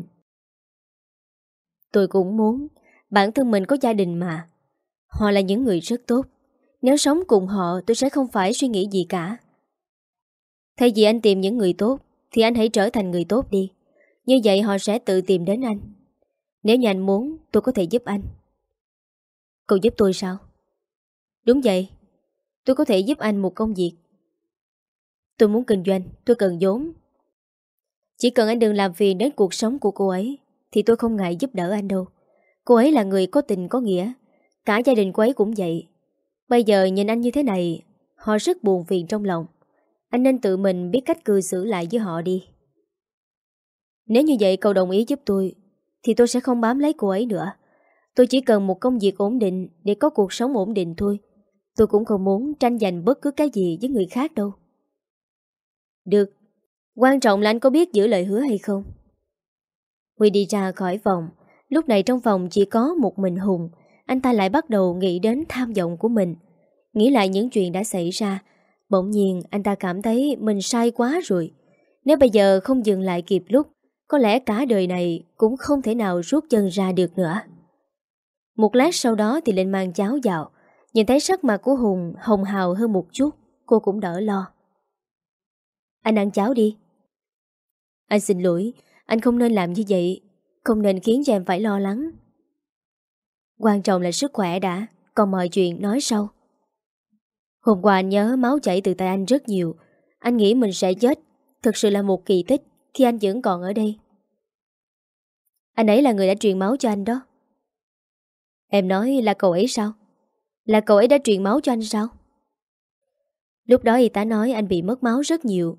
Tôi cũng muốn. Bản thân mình có gia đình mà. Họ là những người rất tốt. Nếu sống cùng họ tôi sẽ không phải suy nghĩ gì cả. Thay vì anh tìm những người tốt thì anh hãy trở thành người tốt đi. Như vậy họ sẽ tự tìm đến anh. Nếu như anh muốn tôi có thể giúp anh. Cậu giúp tôi sao? Đúng vậy. Tôi có thể giúp anh một công việc. Tôi muốn kinh doanh. Tôi cần vốn. Chỉ cần anh đừng làm phiền đến cuộc sống của cô ấy thì tôi không ngại giúp đỡ anh đâu. Cô ấy là người có tình có nghĩa. Cả gia đình cô ấy cũng vậy. Bây giờ nhìn anh như thế này, họ rất buồn phiền trong lòng. Anh nên tự mình biết cách cư xử lại với họ đi. Nếu như vậy cậu đồng ý giúp tôi thì tôi sẽ không bám lấy cô ấy nữa. Tôi chỉ cần một công việc ổn định để có cuộc sống ổn định thôi. Tôi cũng không muốn tranh giành bất cứ cái gì với người khác đâu. Được. Quan trọng là anh có biết giữ lời hứa hay không? Huy đi ra khỏi phòng. Lúc này trong phòng chỉ có một mình Hùng. Anh ta lại bắt đầu nghĩ đến tham vọng của mình. Nghĩ lại những chuyện đã xảy ra. Bỗng nhiên anh ta cảm thấy mình sai quá rồi. Nếu bây giờ không dừng lại kịp lúc, có lẽ cả đời này cũng không thể nào rút chân ra được nữa. Một lát sau đó thì Linh mang cháo vào. Nhìn thấy sắc mặt của Hùng hồng hào hơn một chút, cô cũng đỡ lo. Anh ăn cháo đi. Anh xin lỗi, anh không nên làm như vậy. Không nên khiến cho em phải lo lắng. Quan trọng là sức khỏe đã. Còn mọi chuyện nói sau. Hôm qua anh nhớ máu chảy từ tay anh rất nhiều. Anh nghĩ mình sẽ chết. Thực sự là một kỳ tích khi anh vẫn còn ở đây. Anh ấy là người đã truyền máu cho anh đó. Em nói là cậu ấy sao? Là cậu ấy đã truyền máu cho anh sao? Lúc đó y tá nói anh bị mất máu rất nhiều.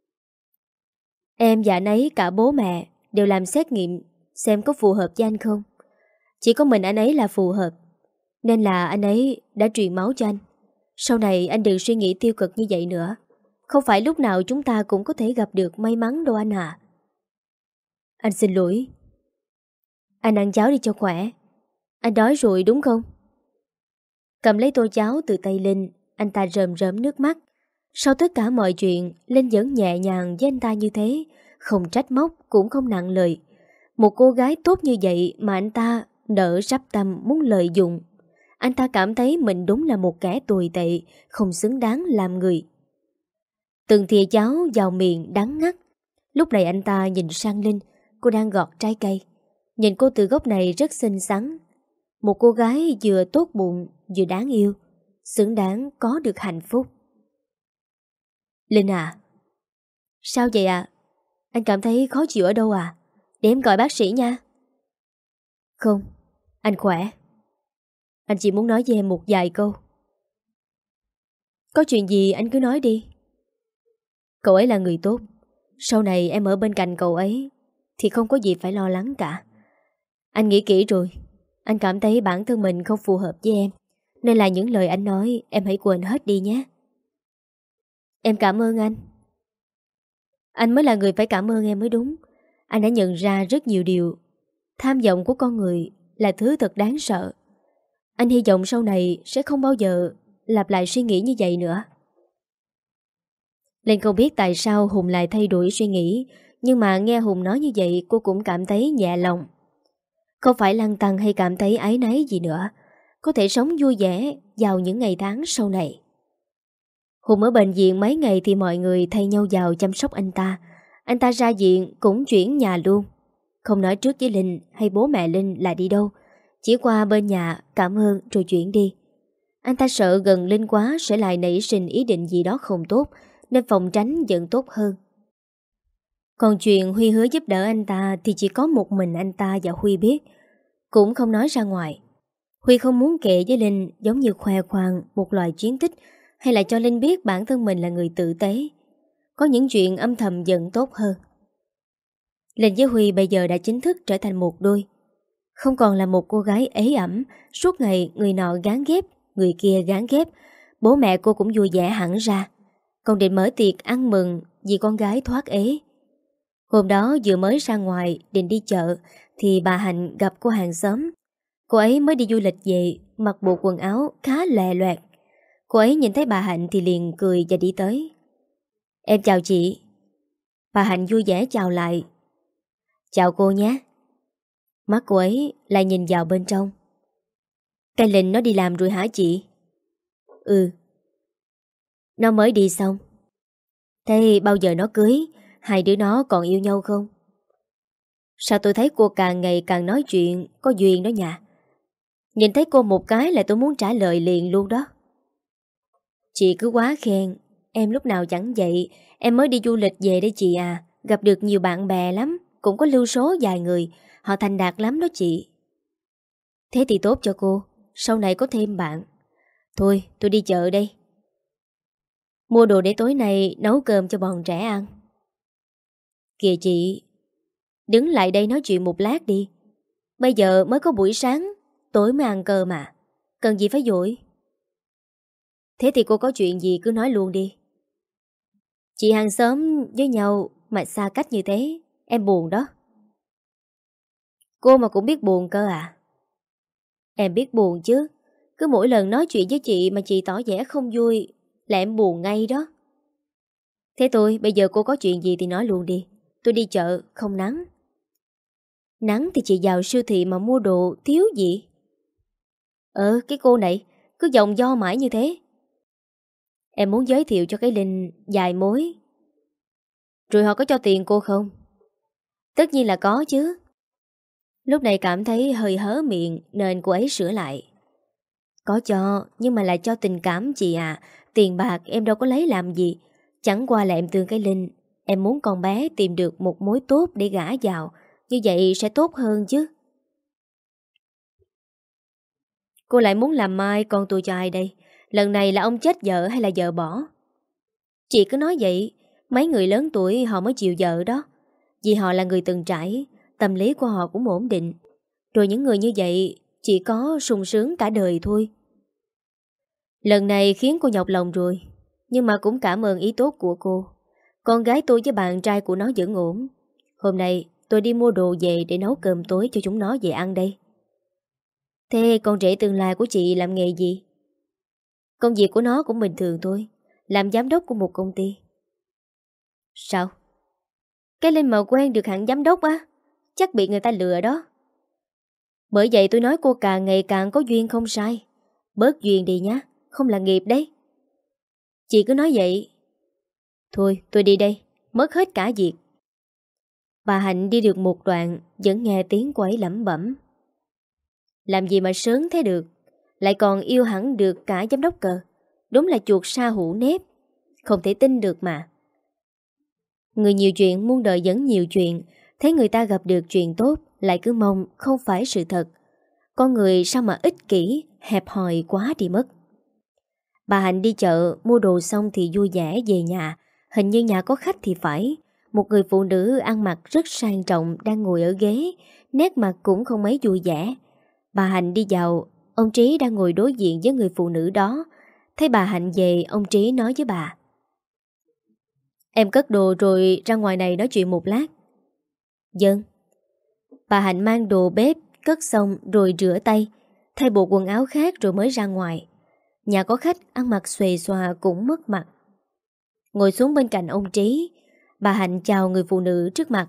Em và anh ấy cả bố mẹ đều làm xét nghiệm xem có phù hợp với anh không. Chỉ có mình anh ấy là phù hợp. Nên là anh ấy đã truyền máu cho anh. Sau này anh đừng suy nghĩ tiêu cực như vậy nữa. Không phải lúc nào chúng ta cũng có thể gặp được may mắn đâu anh à. Anh xin lỗi. Anh ăn cháo đi cho khỏe. Anh đói rồi đúng không? Cầm lấy tô cháo từ tay Linh, anh ta rơm rớm nước mắt. Sau tất cả mọi chuyện, Linh vẫn nhẹ nhàng với anh ta như thế, không trách móc cũng không nặng lời. Một cô gái tốt như vậy mà anh ta nỡ sắp tâm muốn lợi dụng. Anh ta cảm thấy mình đúng là một kẻ tồi tệ, không xứng đáng làm người. Từng thìa cháo vào miệng đắng ngắt. Lúc này anh ta nhìn sang Linh, cô đang gọt trái cây. Nhìn cô từ góc này rất xinh xắn. Một cô gái vừa tốt bụng, vừa đáng yêu, xứng đáng có được hạnh phúc. Linh à? Sao vậy ạ? À? Anh cảm thấy khó chịu ở đâu à? Để em gọi bác sĩ nha. Không, anh khỏe. Anh chỉ muốn nói với em một vài câu. Có chuyện gì anh cứ nói đi. Cậu ấy là người tốt. Sau này em ở bên cạnh cậu ấy thì không có gì phải lo lắng cả. Anh nghĩ kỹ rồi. Anh cảm thấy bản thân mình không phù hợp với em, nên là những lời anh nói em hãy quên hết đi nhé. Em cảm ơn anh. Anh mới là người phải cảm ơn em mới đúng. Anh đã nhận ra rất nhiều điều. Tham vọng của con người là thứ thật đáng sợ. Anh hy vọng sau này sẽ không bao giờ lặp lại suy nghĩ như vậy nữa. Linh không biết tại sao Hùng lại thay đổi suy nghĩ, nhưng mà nghe Hùng nói như vậy cô cũng cảm thấy nhẹ lòng. Không phải lăn tăn hay cảm thấy áy náy gì nữa, có thể sống vui vẻ vào những ngày tháng sau này. Hùng ở bệnh viện mấy ngày thì mọi người thay nhau vào chăm sóc anh ta. Anh ta ra viện cũng chuyển nhà luôn. Không nói trước với Linh hay bố mẹ Linh là đi đâu, chỉ qua bên nhà cảm ơn rồi chuyển đi. Anh ta sợ gần Linh quá sẽ lại nảy sinh ý định gì đó không tốt, nên phòng tránh vẫn tốt hơn. Còn chuyện Huy hứa giúp đỡ anh ta thì chỉ có một mình anh ta và Huy biết, cũng không nói ra ngoài. Huy không muốn kể với Linh giống như khoe khoang một loại chiến tích, hay là cho Linh biết bản thân mình là người tử tế. Có những chuyện âm thầm dần tốt hơn. Linh với Huy bây giờ đã chính thức trở thành một đôi. Không còn là một cô gái ế ẩm, suốt ngày người nọ gán ghép, người kia gán ghép. Bố mẹ cô cũng vui vẻ hẳn ra, còn định mở tiệc ăn mừng vì con gái thoát ế. Hôm đó vừa mới ra ngoài định đi chợ thì bà Hạnh gặp cô hàng xóm. Cô ấy mới đi du lịch về, mặc bộ quần áo khá lòe loẹt. Cô ấy nhìn thấy bà Hạnh thì liền cười và đi tới. Em chào chị. Bà Hạnh vui vẻ chào lại. Chào cô nhé. Mắt cô ấy lại nhìn vào bên trong. Cái Linh nó đi làm rồi hả chị? Ừ. Nó mới đi xong. Thế bao giờ nó cưới? Hai đứa nó còn yêu nhau không? Sao tôi thấy cô càng ngày càng nói chuyện có duyên đó nha. Nhìn thấy cô một cái là tôi muốn trả lời liền luôn đó. Chị cứ quá khen. Em lúc nào chẳng vậy. Em mới đi du lịch về đây chị à. Gặp được nhiều bạn bè lắm. Cũng có lưu số vài người. Họ thành đạt lắm đó chị. Thế thì tốt cho cô. Sau này có thêm bạn. Thôi tôi đi chợ đây. Mua đồ để tối nay nấu cơm cho bọn trẻ ăn. Kìa chị, đứng lại đây nói chuyện một lát đi. Bây giờ mới có buổi sáng, tối mới ăn cơm mà. Cần gì phải vội. Thế thì cô có chuyện gì cứ nói luôn đi. Chị hàng xóm với nhau mà xa cách như thế, em buồn đó. Cô mà cũng biết buồn cơ à? Em biết buồn chứ. Cứ mỗi lần nói chuyện với chị mà chị tỏ vẻ không vui là em buồn ngay đó. Thế tôi, bây giờ cô có chuyện gì thì nói luôn đi. Tôi đi chợ, không nắng. Nắng thì chị vào siêu thị mà mua đồ thiếu gì. Ờ, cái cô này cứ vòng vo mãi như thế. Em muốn giới thiệu cho cái Linh vài mối. Rồi họ có cho tiền cô không? Tất nhiên là có chứ. Lúc này cảm thấy hơi hớ miệng nên cô ấy sửa lại. Có cho, nhưng mà là cho tình cảm chị à. Tiền bạc em đâu có lấy làm gì. Chẳng qua là em thương cái Linh. Em muốn con bé tìm được một mối tốt để gả vào. Như vậy sẽ tốt hơn chứ. Cô lại muốn làm mai con tôi cho ai đây? Lần này là ông chết vợ hay là vợ bỏ? Chị cứ nói vậy. Mấy người lớn tuổi họ mới chịu vợ đó. Vì họ là người từng trải. Tâm lý của họ cũng ổn định. Rồi những người như vậy chỉ có sung sướng cả đời thôi. Lần này khiến cô nhọc lòng rồi. Nhưng mà cũng cảm ơn ý tốt của cô. Con gái tôi với bạn trai của nó vẫn ổn. Hôm nay tôi đi mua đồ về để nấu cơm tối cho chúng nó về ăn đây. Thế con rể tương lai của chị làm nghề gì? Công việc của nó cũng bình thường thôi. Làm giám đốc của một công ty. Sao? Cái Linh mà quen được hạng giám đốc á? Chắc bị người ta lừa đó. Bởi vậy tôi nói cô càng ngày càng có duyên không sai. Bớt duyên đi nhá, không là nghiệp đấy. Chị cứ nói vậy. Thôi tôi đi đây, mất hết cả việc. Bà Hạnh đi được một đoạn, vẫn nghe tiếng cô ấy lẩm bẩm. Làm gì mà sớm thế được, lại còn yêu hẳn được cả giám đốc cờ. Đúng là chuột sa hũ nếp, không thể tin được mà. Người nhiều chuyện muôn đời vẫn nhiều chuyện. Thấy người ta gặp được chuyện tốt, lại cứ mong không phải sự thật. Con người sao mà ích kỷ, hẹp hòi quá đi mất. Bà Hạnh đi chợ mua đồ xong thì vui vẻ về nhà. Hình như nhà có khách thì phải. Một người phụ nữ ăn mặc rất sang trọng đang ngồi ở ghế, nét mặt cũng không mấy vui vẻ. Bà Hạnh đi vào, ông Trí đang ngồi đối diện với người phụ nữ đó. Thấy bà Hạnh về, ông Trí nói với bà. Em cất đồ rồi ra ngoài này nói chuyện một lát. Vâng. Bà Hạnh mang đồ bếp, cất xong rồi rửa tay, thay bộ quần áo khác rồi mới ra ngoài. Nhà có khách ăn mặc xuề xòa cũng mất mặt. Ngồi xuống bên cạnh ông Trí, bà Hạnh chào người phụ nữ trước mặt.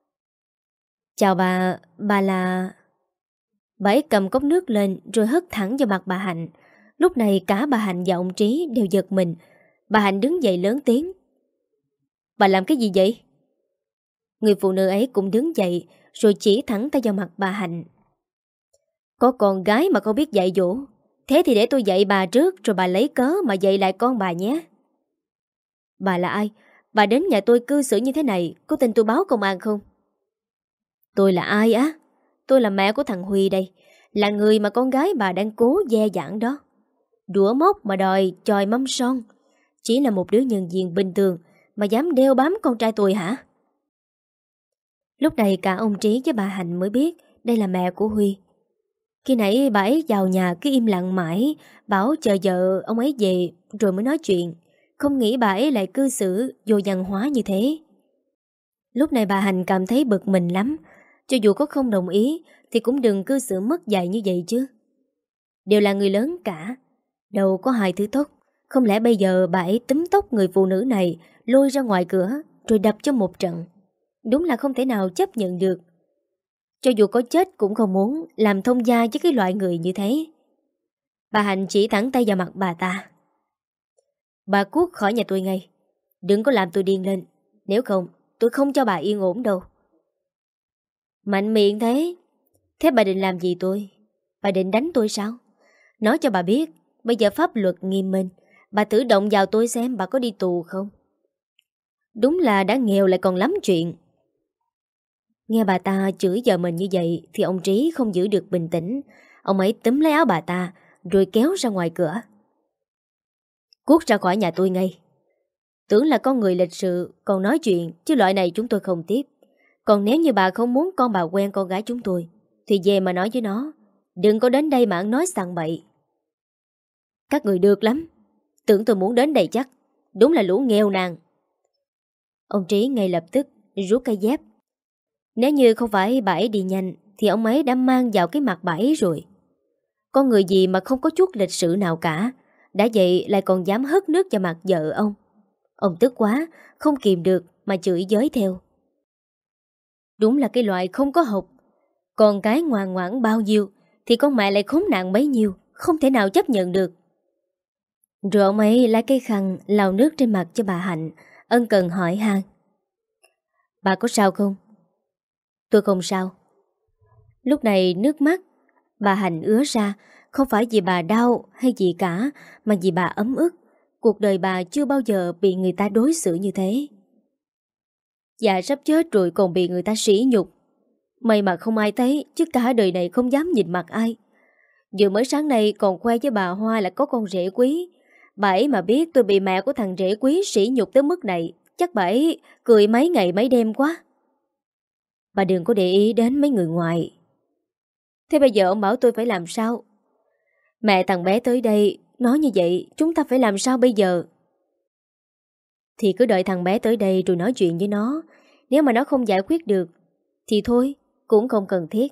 Chào bà, bà là... Bà ấy cầm cốc nước lên rồi hất thẳng vào mặt bà Hạnh. Lúc này cả bà Hạnh và ông Trí đều giật mình. Bà Hạnh đứng dậy lớn tiếng. Bà làm cái gì vậy? Người phụ nữ ấy cũng đứng dậy rồi chỉ thẳng tay vào mặt bà Hạnh. Có con gái mà không biết dạy dỗ, thế thì để tôi dạy bà trước rồi bà lấy cớ mà dạy lại con bà nhé. Bà là ai? Bà đến nhà tôi cư xử như thế này, có tin tôi báo công an không? Tôi là ai á? Tôi là mẹ của thằng Huy đây, là người mà con gái bà đang cố dè dẳng đó. Đũa mốc mà đòi chòi mâm son. Chỉ là một đứa nhân viên bình thường mà dám đeo bám con trai tôi hả? Lúc này cả ông Trí với bà Hạnh mới biết đây là mẹ của Huy. Khi nãy bà ấy vào nhà cứ im lặng mãi, bảo chờ vợ ông ấy về rồi mới nói chuyện. Không nghĩ bà ấy lại cư xử vô văn hóa như thế. Lúc này bà Hạnh cảm thấy bực mình lắm. Cho dù có không đồng ý thì cũng đừng cư xử mất dạy như vậy chứ. Đều là người lớn cả, đâu có hai thứ tốt. Không lẽ bây giờ bà ấy túm tóc người phụ nữ này, lôi ra ngoài cửa rồi đập cho một trận. Đúng là không thể nào chấp nhận được. Cho dù có chết cũng không muốn làm thông gia với cái loại người như thế. Bà Hạnh chỉ thẳng tay vào mặt bà ta. Bà cút khỏi nhà tôi ngay. Đừng có làm tôi điên lên. Nếu không tôi không cho bà yên ổn đâu. Mạnh miệng thế. Thế bà định làm gì tôi? Bà định đánh tôi sao? Nói cho bà biết, bây giờ pháp luật nghiêm minh. Bà thử động vào tôi xem bà có đi tù không? Đúng là đã nghèo lại còn lắm chuyện. Nghe bà ta chửi vợ mình như vậy thì ông Trí không giữ được bình tĩnh. Ông ấy túm lấy áo bà ta rồi kéo ra ngoài cửa. Cút ra khỏi nhà tôi ngay. Tưởng là con người lịch sự còn nói chuyện, chứ loại này chúng tôi không tiếp. Còn nếu như bà không muốn con bà quen con gái chúng tôi thì về mà nói với nó. Đừng có đến đây mà ăn nói sằng bậy. Các người được lắm. Tưởng tôi muốn đến đây chắc. Đúng là lũ nghèo nàn. Ông Trí ngay lập tức rút cây dép. Nếu như không phải bà ấy đi nhanh thì ông ấy đã mang vào cái mặt bà ấy rồi. Con người gì mà không có chút lịch sự nào cả, đã vậy lại còn dám hất nước vào mặt vợ ông. Ông tức quá, không kìm được mà chửi giới theo. Đúng là cái loại không có học. Còn cái ngoan ngoãn bao nhiêu thì con mẹ lại khốn nạn bấy nhiêu, không thể nào chấp nhận được. Rồi ông ấy lấy cái khăn lau nước trên mặt cho bà Hạnh, ân cần hỏi han. Bà có sao không? Tôi không sao. Lúc này nước mắt bà Hạnh ứa ra, không phải vì bà đau hay gì cả, mà vì bà ấm ức. Cuộc đời bà chưa bao giờ bị người ta đối xử như thế. Dạ sắp chết rồi còn bị người ta sỉ nhục. May mà không ai thấy, chứ cả đời này không dám nhìn mặt ai. Vừa mới sáng nay còn khoe với bà Hoa là có con rể quý. Bà ấy mà biết tôi bị mẹ của thằng rể quý sỉ nhục tới mức này, chắc bà ấy cười mấy ngày mấy đêm quá. Bà đừng có để ý đến mấy người ngoài. Thế bây giờ ông bảo tôi phải làm sao? Mẹ thằng bé tới đây nói như vậy, chúng ta phải làm sao bây giờ? Thì cứ đợi thằng bé tới đây rồi nói chuyện với nó. Nếu mà nó không giải quyết được thì thôi, cũng không cần thiết.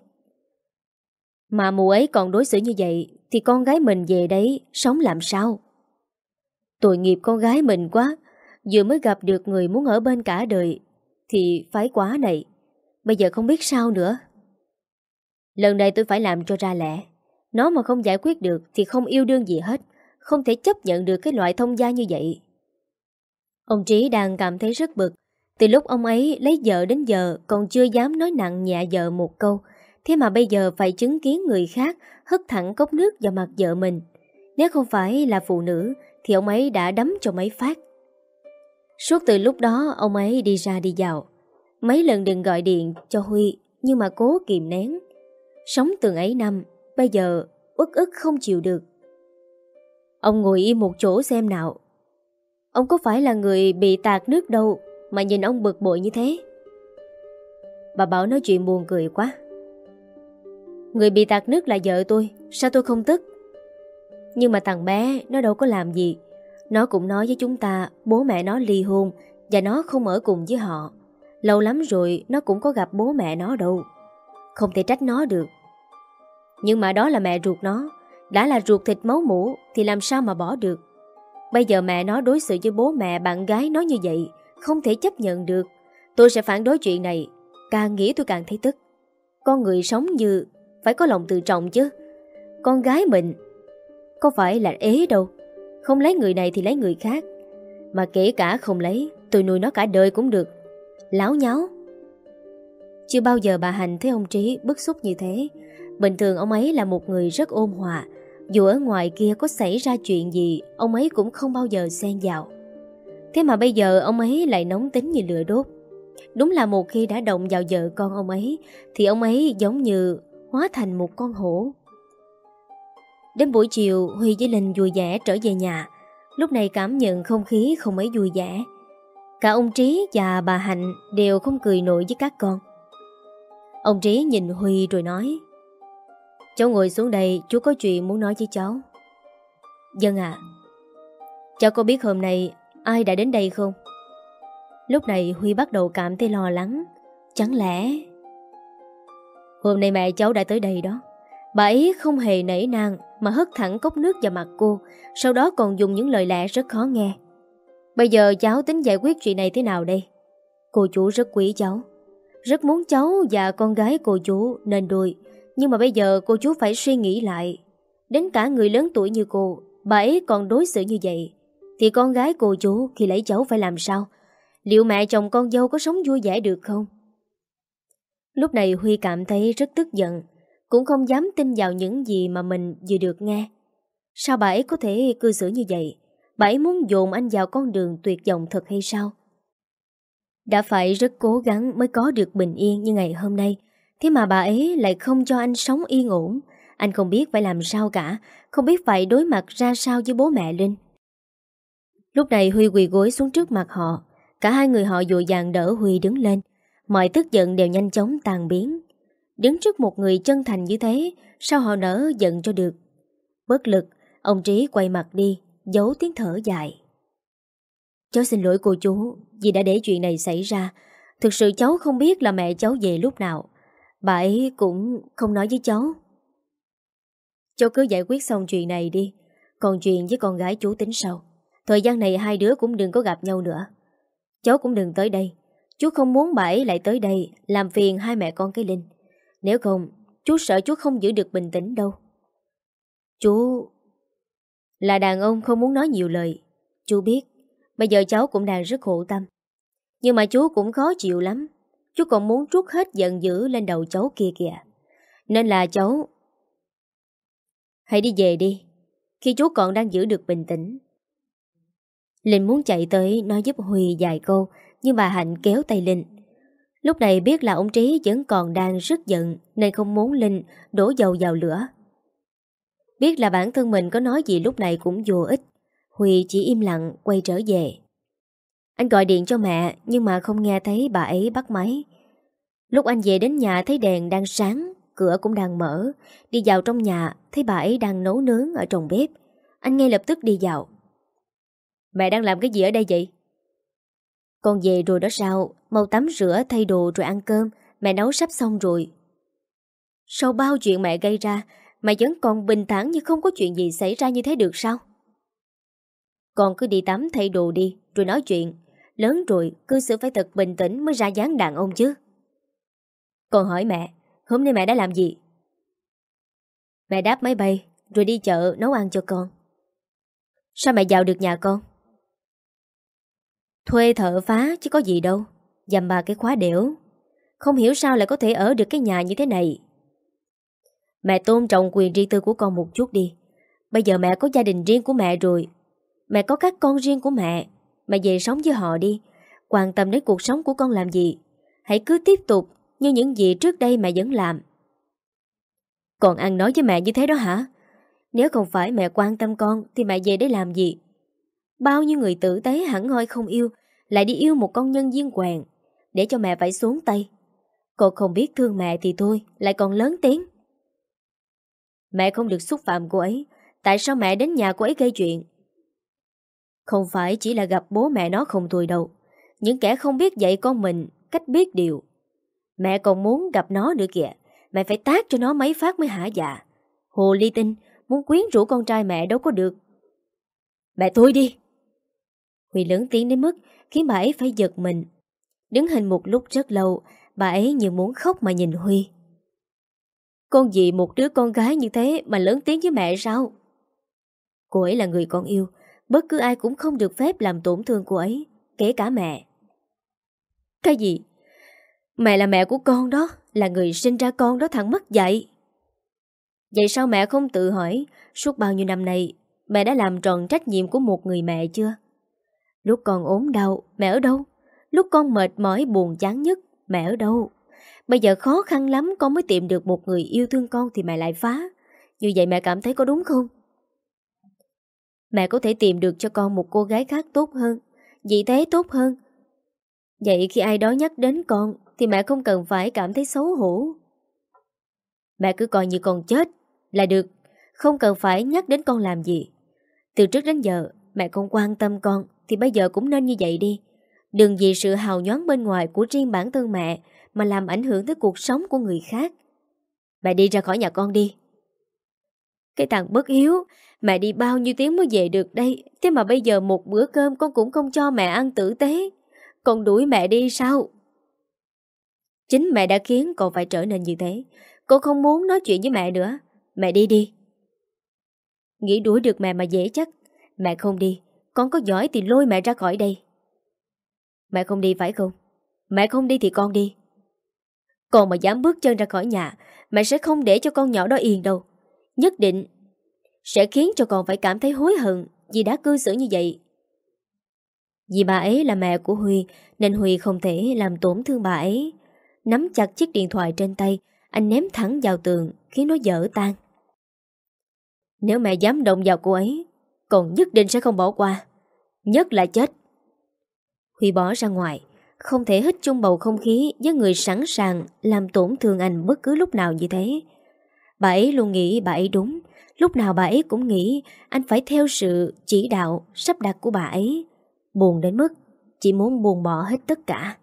Mà mụ ấy còn đối xử như vậy thì con gái mình về đấy sống làm sao? Tội nghiệp con gái mình quá. Vừa mới gặp được người muốn ở bên cả đời thì phái quá này. Bây giờ không biết sao nữa. Lần này tôi phải làm cho ra lẽ. Nó mà không giải quyết được thì không yêu đương gì hết. Không thể chấp nhận được cái loại thông gia như vậy. Ông Trí đang cảm thấy rất bực. Từ lúc ông ấy lấy vợ đến giờ còn chưa dám nói nặng nhẹ vợ một câu. Thế mà bây giờ phải chứng kiến người khác hất thẳng cốc nước vào mặt vợ mình. Nếu không phải là phụ nữ thì ông ấy đã đấm cho mấy phát. Suốt từ lúc đó ông ấy đi ra đi vào. Mấy lần đừng gọi điện cho Huy nhưng mà cố kìm nén. Sống từng ấy năm, bây giờ uất ức không chịu được. Ông ngồi im một chỗ xem nào. Ông có phải là người bị tạt nước đâu mà nhìn ông bực bội như thế. Bà Bảo nói chuyện buồn cười quá. Người bị tạt nước là vợ tôi, sao tôi không tức? Nhưng mà thằng bé nó đâu có làm gì. Nó cũng nói với chúng ta bố mẹ nó ly hôn và nó không ở cùng với họ. Lâu lắm rồi nó cũng có gặp bố mẹ nó đâu. Không thể trách nó được. Nhưng mà đó là mẹ ruột nó. Đã là ruột thịt máu mủ thì làm sao mà bỏ được. Bây giờ mẹ nó đối xử với bố mẹ bạn gái nó như vậy, không thể chấp nhận được. Tôi sẽ phản đối chuyện này. Càng nghĩ tôi càng thấy tức. Con người sống như phải có lòng tự trọng chứ. Con gái mình có phải là ế đâu. Không lấy người này thì lấy người khác. Mà kể cả không lấy, tôi nuôi nó cả đời cũng được. Láo nháo. Chưa bao giờ bà Hành thấy ông Trí bức xúc như thế. Bình thường ông ấy là một người rất ôn hòa. Dù ở ngoài kia có xảy ra chuyện gì, ông ấy cũng không bao giờ xen vào. Thế mà bây giờ ông ấy lại nóng tính như lửa đốt. Đúng là một khi đã động vào vợ con ông ấy thì ông ấy giống như hóa thành một con hổ. Đến buổi chiều, Huy với Linh vui vẻ trở về nhà. Lúc này cảm nhận không khí không mấy vui vẻ. Cả ông Trí và bà Hạnh đều không cười nổi với các con. Ông Trí nhìn Huy rồi nói: Cháu ngồi xuống đây, chú có chuyện muốn nói với cháu. Vâng ạ. Cháu có biết hôm nay ai đã đến đây không? Lúc này Huy bắt đầu cảm thấy lo lắng. Chẳng lẽ hôm nay mẹ cháu đã tới đây đó. Bà ấy không hề nể nang mà hất thẳng cốc nước vào mặt cô. Sau đó còn dùng những lời lẽ rất khó nghe. Bây giờ cháu tính giải quyết chuyện này thế nào đây? Cô chú rất quý cháu, rất muốn cháu và con gái cô chú nên đôi. Nhưng mà bây giờ cô chú phải suy nghĩ lại. Đến cả người lớn tuổi như cô, bà ấy còn đối xử như vậy, thì con gái cô chú khi lấy cháu phải làm sao? Liệu mẹ chồng con dâu có sống vui vẻ được không? Lúc này Huy cảm thấy rất tức giận, cũng không dám tin vào những gì mà mình vừa được nghe. Sao bà ấy có thể cư xử như vậy? Bà ấy muốn dồn anh vào con đường tuyệt vọng thật hay sao? Đã phải rất cố gắng mới có được bình yên như ngày hôm nay. Thế mà bà ấy lại không cho anh sống yên ổn. Anh không biết phải làm sao cả, không biết phải đối mặt ra sao với bố mẹ Linh. Lúc này Huy quỳ gối xuống trước mặt họ. Cả hai người họ vội vàng đỡ Huy đứng lên. Mọi tức giận đều nhanh chóng tan biến. Đứng trước một người chân thành như thế, sao họ nỡ giận cho được? Bất lực, ông Trí quay mặt đi, giấu tiếng thở dài. Cháu xin lỗi cô chú vì đã để chuyện này xảy ra. Thực sự cháu không biết là mẹ cháu về lúc nào. Bà ấy cũng không nói với cháu. Cháu cứ giải quyết xong chuyện này đi. Còn chuyện với con gái chú tính sau. Thời gian này hai đứa cũng đừng có gặp nhau nữa. Cháu cũng đừng tới đây. Chú không muốn bà ấy lại tới đây làm phiền hai mẹ con cái Linh. Nếu không, chú sợ chú không giữ được bình tĩnh đâu. Chú là đàn ông không muốn nói nhiều lời. Chú biết, bây giờ cháu cũng đang rất khổ tâm. Nhưng mà chú cũng khó chịu lắm. Chú còn muốn trút hết giận dữ lên đầu cháu kia kìa. Nên là cháu hãy đi về đi, khi chú còn đang giữ được bình tĩnh. Linh muốn chạy tới nói giúp Huy vài câu, nhưng bà Hạnh kéo tay Linh. Lúc này biết là ông Trí vẫn còn đang rất giận, nên không muốn Linh đổ dầu vào lửa. Biết là bản thân mình có nói gì lúc này cũng vô ích, Huy chỉ im lặng quay trở về. Anh gọi điện cho mẹ nhưng mà không nghe thấy bà ấy bắt máy. Lúc anh về đến nhà thấy đèn đang sáng, cửa cũng đang mở. Đi vào trong nhà thấy bà ấy đang nấu nướng ở trong bếp. Anh ngay lập tức đi vào. Mẹ đang làm cái gì ở đây vậy? Con về rồi đó sao? Mau tắm rửa thay đồ rồi ăn cơm. Mẹ nấu sắp xong rồi. Sau bao chuyện mẹ gây ra, mẹ vẫn còn bình thản như không có chuyện gì xảy ra như thế được sao? Con cứ đi tắm thay đồ đi rồi nói chuyện. Lớn rồi cư xử phải thật bình tĩnh mới ra dáng đàn ông chứ. Con hỏi mẹ, hôm nay mẹ đã làm gì? Mẹ đáp máy bay rồi đi chợ nấu ăn cho con. Sao mẹ vào được nhà con? Thuê thợ phá chứ có gì đâu. Dằm bà cái khóa đểu. Không hiểu sao lại có thể ở được cái nhà như thế này. Mẹ tôn trọng quyền riêng tư của con một chút đi. Bây giờ mẹ có gia đình riêng của mẹ rồi. Mẹ có các con riêng của mẹ. Mẹ về sống với họ đi. Quan tâm đến cuộc sống của con làm gì. Hãy cứ tiếp tục như những gì trước đây mẹ vẫn làm. Còn ăn nói với mẹ như thế đó hả? Nếu không phải mẹ quan tâm con thì mẹ về để làm gì? Bao nhiêu người tử tế hẳn hoi không yêu, lại đi yêu một con nhân viên quèn, để cho mẹ phải xuống tay. Con không biết thương mẹ thì thôi, lại còn lớn tiếng. Mẹ không được xúc phạm cô ấy. Tại sao mẹ đến nhà cô ấy gây chuyện? Không phải chỉ là gặp bố mẹ nó không thôi đâu. Những kẻ không biết dạy con mình cách biết điều. Mẹ còn muốn gặp nó nữa kìa. Mẹ phải tát cho nó mấy phát mới hả dạ. Hồ ly tinh, muốn quyến rũ con trai mẹ đâu có được. Mẹ thôi đi. Huy lớn tiếng đến mức khiến bà ấy phải giật mình. Đứng hình một lúc rất lâu, bà ấy như muốn khóc mà nhìn Huy. Con gì một đứa con gái như thế mà lớn tiếng với mẹ sao? Cô ấy là người con yêu. Bất cứ ai cũng không được phép làm tổn thương cô ấy, kể cả mẹ. Cái gì? Mẹ là mẹ của con đó, là người sinh ra con đó thằng mất dạy. Vậy sao mẹ không tự hỏi suốt bao nhiêu năm nay mẹ đã làm tròn trách nhiệm của một người mẹ chưa? Lúc con ốm đau, mẹ ở đâu? Lúc con mệt mỏi buồn chán nhất, mẹ ở đâu? Bây giờ khó khăn lắm con mới tìm được một người yêu thương con thì mẹ lại phá. Như vậy mẹ cảm thấy có đúng không? Mẹ có thể tìm được cho con một cô gái khác tốt hơn, vị thế tốt hơn. Vậy khi ai đó nhắc đến con thì mẹ không cần phải cảm thấy xấu hổ. Mẹ cứ coi như con chết là được, không cần phải nhắc đến con làm gì. Từ trước đến giờ mẹ không quan tâm con thì bây giờ cũng nên như vậy đi. Đừng vì sự hào nhoáng bên ngoài của riêng bản thân mẹ mà làm ảnh hưởng tới cuộc sống của người khác. Mẹ đi ra khỏi nhà con đi. Cái thằng bất hiếu, mẹ đi bao nhiêu tiếng mới về được đây. Thế mà bây giờ một bữa cơm con cũng không cho mẹ ăn tử tế. Con đuổi mẹ đi sao? Chính mẹ đã khiến con phải trở nên như thế. Con không muốn nói chuyện với mẹ nữa. Mẹ đi đi. Nghĩ đuổi được mẹ mà dễ chắc. Mẹ không đi, con có giỏi thì lôi mẹ ra khỏi đây. Mẹ không đi phải không? Mẹ không đi thì con đi. Con mà dám bước chân ra khỏi nhà, mẹ sẽ không để cho con nhỏ đó yên đâu. Nhất định sẽ khiến cho con phải cảm thấy hối hận vì đã cư xử như vậy. Vì bà ấy là mẹ của Huy nên Huy không thể làm tổn thương bà ấy. Nắm chặt chiếc điện thoại trên tay, anh ném thẳng vào tường khiến nó vỡ tan. Nếu mẹ dám động vào cô ấy, con nhất định sẽ không bỏ qua. Nhất là chết. Huy bỏ ra ngoài, không thể hít chung bầu không khí với người sẵn sàng làm tổn thương anh bất cứ lúc nào như thế. Bà ấy luôn nghĩ bà ấy đúng. Lúc nào bà ấy cũng nghĩ anh phải theo sự chỉ đạo, sắp đặt của bà ấy. Buồn đến mức chỉ muốn buông bỏ hết tất cả.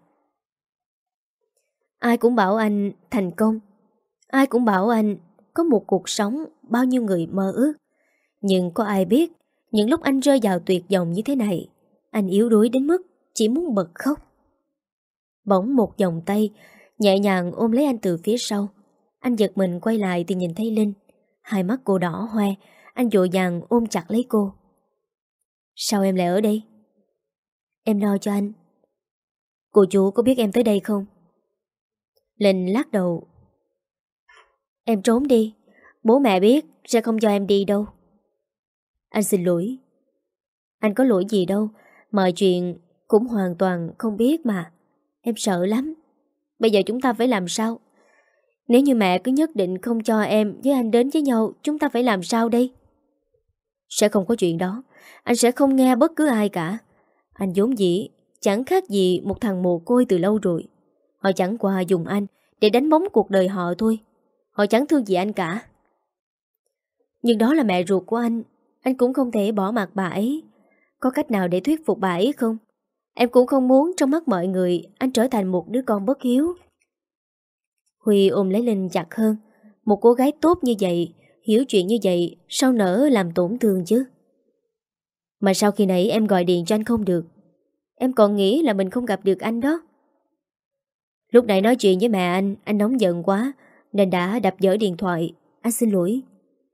Ai cũng bảo anh thành công. Ai cũng bảo anh có một cuộc sống bao nhiêu người mơ ước. Nhưng có ai biết những lúc anh rơi vào tuyệt vọng như thế này, anh yếu đuối đến mức chỉ muốn bật khóc. Bỗng một vòng tay nhẹ nhàng ôm lấy anh từ phía sau. Anh giật mình quay lại thì nhìn thấy Linh. Hai mắt cô đỏ hoe. Anh vội vàng ôm chặt lấy cô. Sao em lại ở đây? Em lo cho anh. Cô chú có biết em tới đây không? Linh lắc đầu. Em trốn đi. Bố mẹ biết sẽ không cho em đi đâu. Anh xin lỗi. Anh có lỗi gì đâu. Mọi chuyện cũng hoàn toàn không biết mà. Em sợ lắm. Bây giờ chúng ta phải làm sao? Nếu như mẹ cứ nhất định không cho em với anh đến với nhau, chúng ta phải làm sao đây? Sẽ không có chuyện đó. Anh sẽ không nghe bất cứ ai cả. Anh vốn dĩ chẳng khác gì một thằng mồ côi từ lâu rồi. Họ chẳng qua dùng anh để đánh bóng cuộc đời họ thôi. Họ chẳng thương gì anh cả. Nhưng đó là mẹ ruột của anh. Anh cũng không thể bỏ mặc bà ấy. Có cách nào để thuyết phục bà ấy không? Em cũng không muốn trong mắt mọi người anh trở thành một đứa con bất hiếu. Huy ôm lấy Linh chặt hơn. Một cô gái tốt như vậy, hiểu chuyện như vậy, sao nỡ làm tổn thương chứ? Mà sao khi nãy em gọi điện cho anh không được? Em còn nghĩ là mình không gặp được anh đó. Lúc nãy nói chuyện với mẹ anh, anh nóng giận quá nên đã đập vỡ điện thoại. Anh xin lỗi.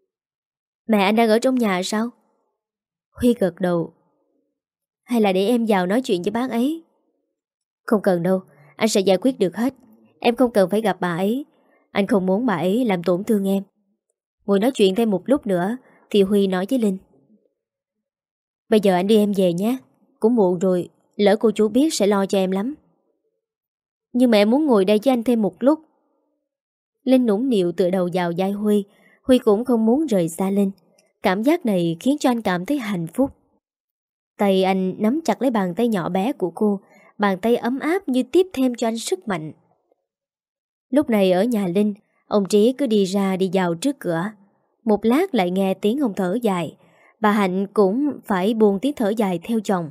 Mẹ anh đang ở trong nhà sao? Huy gật đầu. Hay là để em vào nói chuyện với bác ấy? Không cần đâu, anh sẽ giải quyết được hết. Em không cần phải gặp bà ấy. Anh không muốn bà ấy làm tổn thương em. Ngồi nói chuyện thêm một lúc nữa thì Huy nói với Linh. Bây giờ anh đưa em về nhé. Cũng muộn rồi, lỡ cô chú biết sẽ lo cho em lắm. Nhưng mà em muốn ngồi đây với anh thêm một lúc. Linh nũng nịu tựa đầu vào vai Huy. Huy cũng không muốn rời xa Linh. Cảm giác này khiến cho anh cảm thấy hạnh phúc. Tay anh nắm chặt lấy bàn tay nhỏ bé của cô. Bàn tay ấm áp như tiếp thêm cho anh sức mạnh. Lúc này ở nhà Linh, ông Trí cứ đi ra đi vào trước cửa. Một lát lại nghe tiếng ông thở dài. Bà Hạnh cũng phải buông tiếng thở dài theo chồng.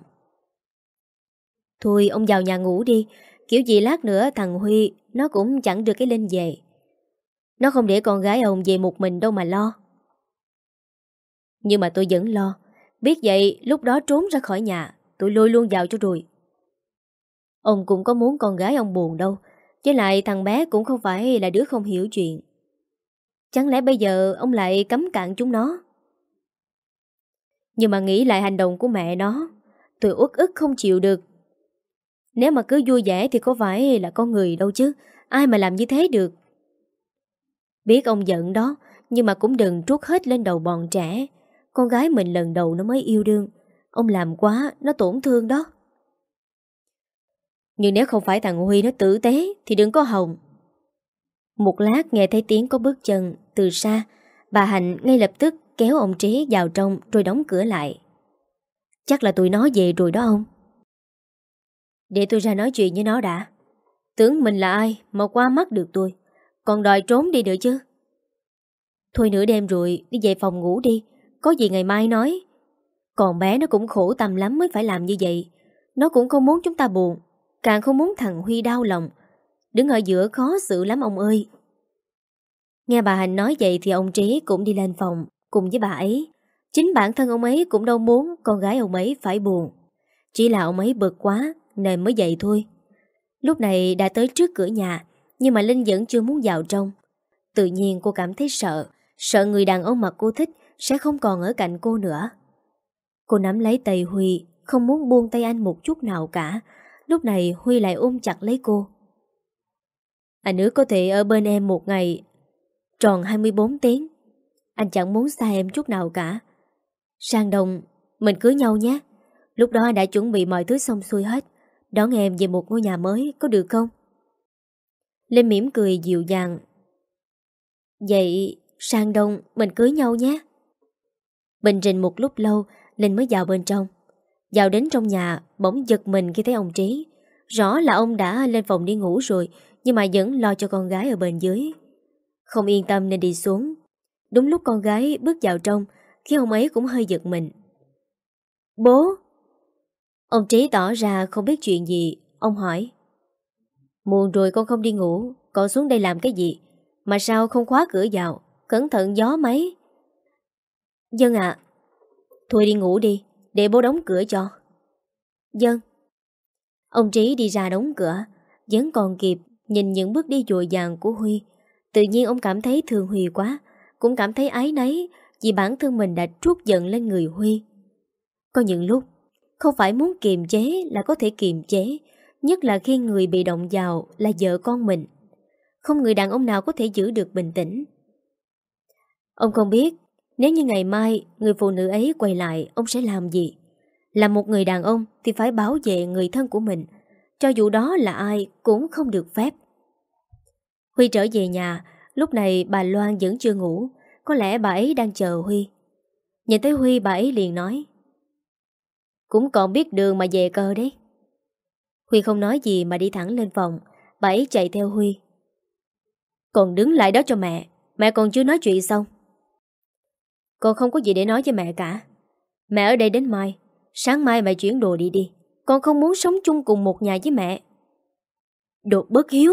Thôi ông vào nhà ngủ đi. Kiểu gì lát nữa thằng Huy nó cũng chẳng được cái Linh về. Nó không để con gái ông về một mình đâu mà lo. Nhưng mà tôi vẫn lo. Biết vậy lúc đó trốn ra khỏi nhà, tôi lôi luôn vào cho rồi. Ông cũng có muốn con gái ông buồn đâu. Với lại thằng bé cũng không phải là đứa không hiểu chuyện. Chẳng lẽ bây giờ ông lại cấm cản chúng nó? Nhưng mà nghĩ lại hành động của mẹ nó, tôi uất ức không chịu được. Nếu mà cứ vui vẻ thì có phải là con người đâu chứ. Ai mà làm như thế được. Biết ông giận đó, nhưng mà cũng đừng trút hết lên đầu bọn trẻ. Con gái mình lần đầu nó mới yêu đương. Ông làm quá, nó tổn thương đó. Nhưng nếu không phải thằng Huy nó tử tế thì đừng có hòng. Một lát nghe thấy tiếng có bước chân từ xa. Bà Hạnh ngay lập tức kéo ông Trí vào trong rồi đóng cửa lại. Chắc là tụi nó về rồi đó ông. Để tôi ra nói chuyện với nó đã. Tưởng mình là ai mà qua mắt được tôi, còn đòi trốn đi nữa chứ. Thôi nửa đêm rồi, đi về phòng ngủ đi. Có gì ngày mai nói. Còn bé nó cũng khổ tâm lắm mới phải làm như vậy. Nó cũng không muốn chúng ta buồn, càng không muốn thằng Huy đau lòng. Đứng ở giữa khó xử lắm ông ơi. Nghe bà Hạnh nói vậy thì ông Trí cũng đi lên phòng cùng với bà ấy. Chính bản thân ông ấy cũng đâu muốn con gái ông ấy phải buồn. Chỉ là ông ấy bực quá nên mới vậy thôi. Lúc này đã tới trước cửa nhà, nhưng mà Linh vẫn chưa muốn vào trong. Tự nhiên cô cảm thấy sợ. Sợ người đàn ông mà cô thích sẽ không còn ở cạnh cô nữa. Cô nắm lấy tay Huy, không muốn buông tay anh một chút nào cả. Lúc này Huy lại ôm chặt lấy cô. Anh ước có thể ở bên em một ngày tròn hai mươi bốn tiếng. Anh chẳng muốn xa em chút nào cả. Sang Đông mình cưới nhau nhé. Lúc đó anh đã chuẩn bị mọi thứ xong xuôi hết. Đón em về một ngôi nhà mới, có được không? Linh mỉm cười dịu dàng. Vậy sang Đông mình cưới nhau nhé. Bình trình một lúc lâu, Linh mới vào bên trong. Vào đến trong nhà, bỗng giật mình khi thấy ông Trí. Rõ là ông đã lên phòng đi ngủ rồi, nhưng mà vẫn lo cho con gái ở bên dưới. Không yên tâm nên đi xuống. Đúng lúc con gái bước vào trong, khi ông ấy cũng hơi giật mình. Bố! Ông Trí tỏ ra không biết chuyện gì. Ông hỏi. Muộn rồi con không đi ngủ, con xuống đây làm cái gì? Mà sao không khóa cửa vào? Cẩn thận gió mấy. Dân ạ. Thôi đi ngủ đi, để bố đóng cửa cho. Dân. Ông Trí đi ra đóng cửa. Vẫn còn kịp nhìn những bước đi vội vàng của Huy. Tự nhiên ông cảm thấy thương Huy quá. Cũng cảm thấy áy náy vì bản thân mình đã trút giận lên người Huy. Có những lúc không phải muốn kiềm chế là có thể kiềm chế. Nhất là khi người bị động vào là vợ con mình. Không người đàn ông nào có thể giữ được bình tĩnh. Ông không biết nếu như ngày mai người phụ nữ ấy quay lại, ông sẽ làm gì. Là một người đàn ông thì phải bảo vệ người thân của mình, cho dù đó là ai cũng không được phép. Huy trở về nhà. Lúc này bà Loan vẫn chưa ngủ. Có lẽ bà ấy đang chờ Huy. Nhìn thấy Huy, bà ấy liền nói. Cũng còn biết đường mà về cơ đấy. Huy không nói gì mà đi thẳng lên phòng. Bà ấy chạy theo Huy. Còn đứng lại đó cho mẹ. Mẹ còn chưa nói chuyện xong. Con không có gì để nói với mẹ cả. Mẹ ở đây đến mai. Sáng mai mẹ chuyển đồ đi đi. Con không muốn sống chung cùng một nhà với mẹ. Đồ bất hiếu.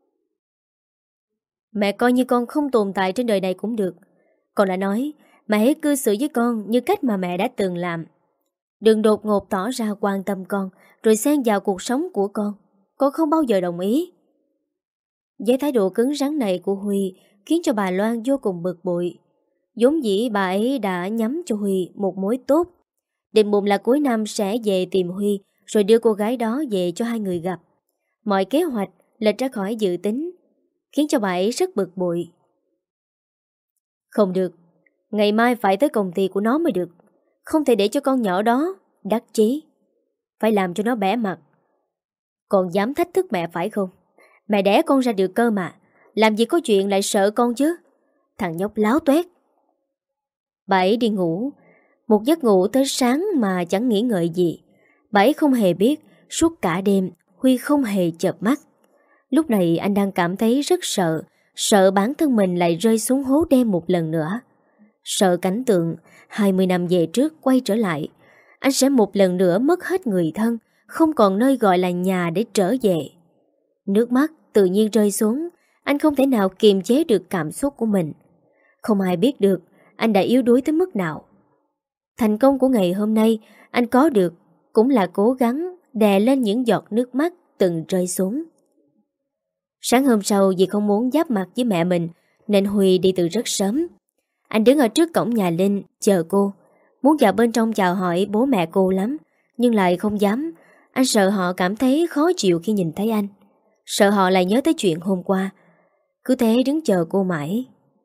Mẹ coi như con không tồn tại trên đời này cũng được. Con đã nói mẹ hãy cư xử với con như cách mà mẹ đã từng làm. Đừng đột ngột tỏ ra quan tâm con rồi xen vào cuộc sống của con. Con không bao giờ đồng ý. Với thái độ cứng rắn này của Huy khiến cho bà Loan vô cùng bực bội. vốn dĩ bà ấy đã nhắm cho Huy một mối tốt. Định bụng là cuối năm sẽ về tìm Huy rồi đưa cô gái đó về cho hai người gặp. Mọi kế hoạch lệch ra khỏi dự tính, khiến cho bà ấy rất bực bội. Không được, ngày mai phải tới công ty của nó mới được. Không thể để cho con nhỏ đó đắc chí. Phải làm cho nó bẻ mặt. Còn dám thách thức mẹ phải không? Mẹ đẻ con ra được cơ mà. Làm gì có chuyện lại sợ con chứ. Thằng nhóc láo tuét. Bà ấy đi ngủ. Một giấc ngủ tới sáng mà chẳng nghĩ ngợi gì. Bà ấy không hề biết suốt cả đêm Huy không hề chợp mắt. Lúc này anh đang cảm thấy rất sợ. Sợ bản thân mình lại rơi xuống hố đen một lần nữa. Sợ cảnh tượng hai mươi năm về trước quay trở lại. Anh sẽ một lần nữa mất hết người thân, không còn nơi gọi là nhà để trở về. Nước mắt tự nhiên rơi xuống. Anh không thể nào kiềm chế được cảm xúc của mình. Không ai biết được anh đã yếu đuối tới mức nào. Thành công của ngày hôm nay anh có được cũng là cố gắng đè lên những giọt nước mắt từng rơi xuống. Sáng hôm sau vì không muốn giáp mặt với mẹ mình nên Huy đi từ rất sớm. Anh đứng ở trước cổng nhà Linh chờ cô. Muốn vào bên trong chào hỏi bố mẹ cô lắm, nhưng lại không dám. Anh sợ họ cảm thấy khó chịu khi nhìn thấy anh. Sợ họ lại nhớ tới chuyện hôm qua. Cứ thế đứng chờ cô mãi.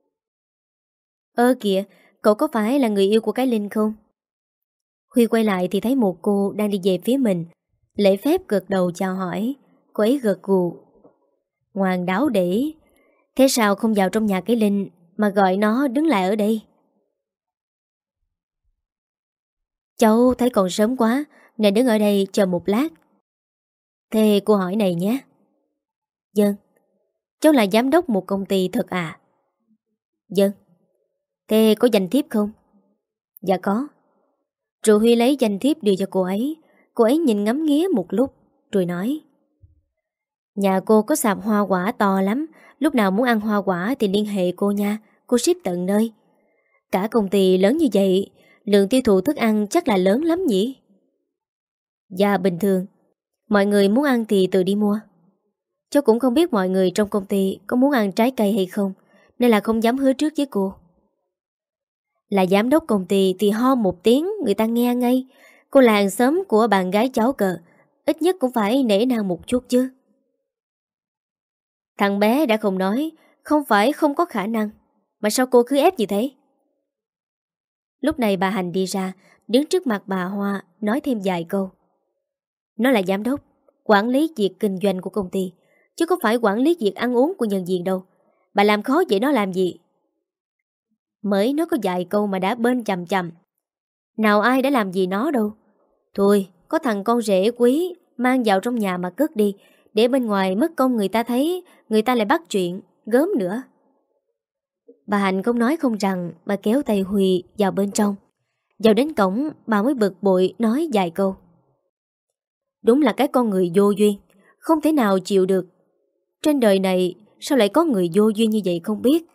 Ơ kìa, cậu có phải là người yêu của cái Linh không? Huy quay lại thì thấy một cô đang đi về phía mình. Lễ phép gật đầu chào hỏi. Cô ấy gật gù. Ngoan đáo để. Thế sao không vào trong nhà cái Linh mà gọi nó đứng lại ở đây? Cháu thấy còn sớm quá nên đứng ở đây chờ một lát. Thế cô hỏi này nhé. Dân. Cháu là giám đốc một công ty thật à? Dân. Thế có danh thiếp không? Dạ có. Rồi Huy lấy danh thiếp đưa cho cô ấy. Cô ấy nhìn ngắm nghía một lúc rồi nói: Nhà cô có sạp hoa quả to lắm. Lúc nào muốn ăn hoa quả thì liên hệ cô nha. Cô ship tận nơi. Cả công ty lớn như vậy, lượng tiêu thụ thức ăn chắc là lớn lắm nhỉ? Dạ bình thường. Mọi người muốn ăn thì tự đi mua. Cháu cũng không biết mọi người trong công ty có muốn ăn trái cây hay không, nên là không dám hứa trước với cô. Là giám đốc công ty thì ho một tiếng người ta nghe ngay. Cô là hàng xóm của bạn gái cháu cờ, ít nhất cũng phải nể nang một chút chứ. Thằng bé đã không nói, không phải không có khả năng, mà sao cô cứ ép như thế? Lúc này bà Hành đi ra, đứng trước mặt bà Hoa, nói thêm vài câu. Nó là giám đốc, quản lý việc kinh doanh của công ty, chứ có phải quản lý việc ăn uống của nhân viên đâu. Bà làm khó vậy nó làm gì? Mới nó có vài câu mà đã bên chằm chằm. Nào ai đã làm gì nó đâu. Thôi, có thằng con rể quý mang vào trong nhà mà cất đi, để bên ngoài mất công người ta thấy, người ta lại bắt chuyện, gớm nữa. Bà Hạnh không nói không rằng mà kéo tay Huy vào bên trong. Vào đến cổng, bà mới bực bội nói vài câu. Đúng là cái con người vô duyên, không thể nào chịu được. Trên đời này sao lại có người vô duyên như vậy không biết.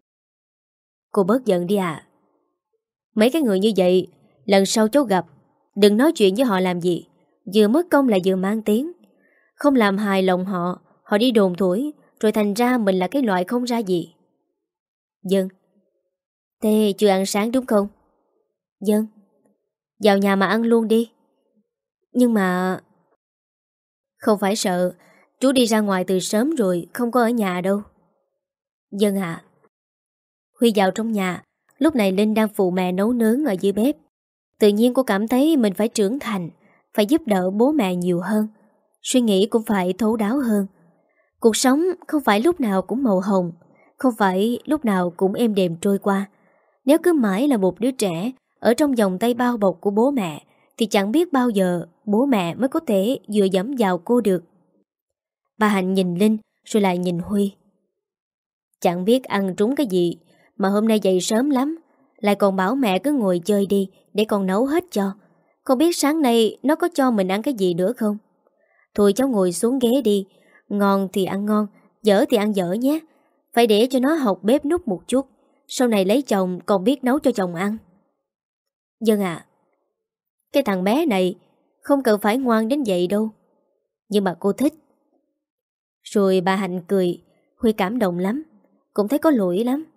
Cô bớt giận đi à. Mấy cái người như vậy, lần sau cháu gặp, đừng nói chuyện với họ làm gì. Vừa mất công lại vừa mang tiếng. Không làm hài lòng họ, họ đi đồn thổi, rồi thành ra mình là cái loại không ra gì. Dân. Thế chưa ăn sáng đúng không? Dân. Vào nhà mà ăn luôn đi. Nhưng mà... Không phải sợ, chú đi ra ngoài từ sớm rồi, không có ở nhà đâu. Dân ạ. Huy vào trong nhà. Lúc này Linh đang phụ mẹ nấu nướng ở dưới bếp. Tự nhiên cô cảm thấy mình phải trưởng thành, phải giúp đỡ bố mẹ nhiều hơn. Suy nghĩ cũng phải thấu đáo hơn. Cuộc sống không phải lúc nào cũng màu hồng, không phải lúc nào cũng êm đềm trôi qua. Nếu cứ mãi là một đứa trẻ ở trong vòng tay bao bọc của bố mẹ thì chẳng biết bao giờ bố mẹ mới có thể dựa dẫm vào cô được. Bà Hạnh nhìn Linh rồi lại nhìn Huy. Chẳng biết ăn trúng cái gì mà hôm nay dậy sớm lắm, lại còn bảo mẹ cứ ngồi chơi đi để con nấu hết cho. Không biết sáng nay nó có cho mình ăn cái gì nữa không? Thôi cháu ngồi xuống ghế đi. Ngon thì ăn ngon, dở thì ăn dở nhé. Phải để cho nó học bếp núc một chút, sau này lấy chồng còn biết nấu cho chồng ăn. Dân à. Cái thằng bé này không cần phải ngoan đến vậy đâu, nhưng mà cô thích. Rồi bà Hạnh cười. Huy cảm động lắm, cũng thấy có lỗi lắm.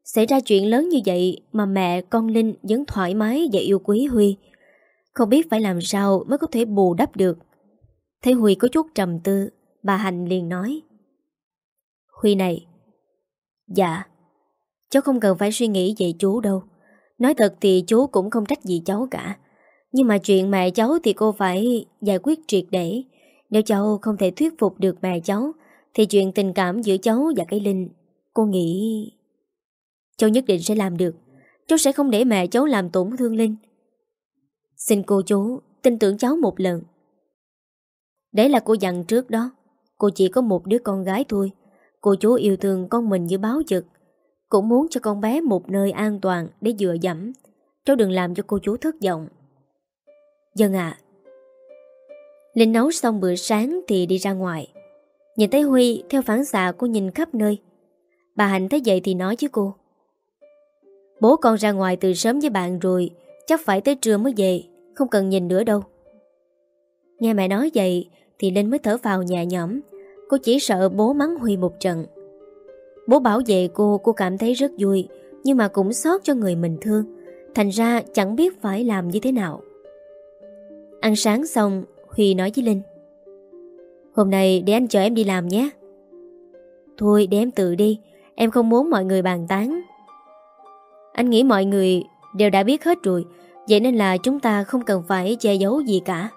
Xảy ra chuyện lớn như vậy mà mẹ con Linh vẫn thoải mái và yêu quý Huy. Không biết phải làm sao mới có thể bù đắp được. Thấy Huy có chút trầm tư, bà Hạnh liền nói: Huy này. Dạ. Cháu không cần phải suy nghĩ về chú đâu. Nói thật thì chú cũng không trách gì cháu cả. Nhưng mà chuyện mẹ cháu thì cô phải giải quyết triệt để. Nếu cháu không thể thuyết phục được mẹ cháu thì chuyện tình cảm giữa cháu và cái Linh, cô nghĩ cháu nhất định sẽ làm được. Cháu sẽ không để mẹ cháu làm tổn thương Linh. Xin cô chú tin tưởng cháu một lần. Đấy là cô dặn trước đó. Cô chỉ có một đứa con gái thôi. Cô chú yêu thương con mình như báo vật, cũng muốn cho con bé một nơi an toàn để dựa dẫm. Cháu đừng làm cho cô chú thất vọng. Vâng ạ. Linh nấu xong bữa sáng thì đi ra ngoài. Nhìn thấy Huy, theo phản xạ cô nhìn khắp nơi. Bà Hạnh thấy vậy thì nói với cô: Bố con ra ngoài từ sớm với bạn rồi, chắc phải tới trưa mới về, không cần nhìn nữa đâu. Nghe mẹ nói vậy thì Linh mới thở phào nhẹ nhõm. Cô chỉ sợ bố mắng Huy một trận. Bố bảo vệ cô, cô cảm thấy rất vui, nhưng mà cũng xót cho người mình thương. Thành ra chẳng biết phải làm như thế nào. Ăn sáng xong, Huy nói với Linh: Hôm nay để anh chở em đi làm nhé. Thôi để em tự đi, em không muốn mọi người bàn tán. Anh nghĩ mọi người đều đã biết hết rồi, vậy nên là chúng ta không cần phải che giấu gì cả.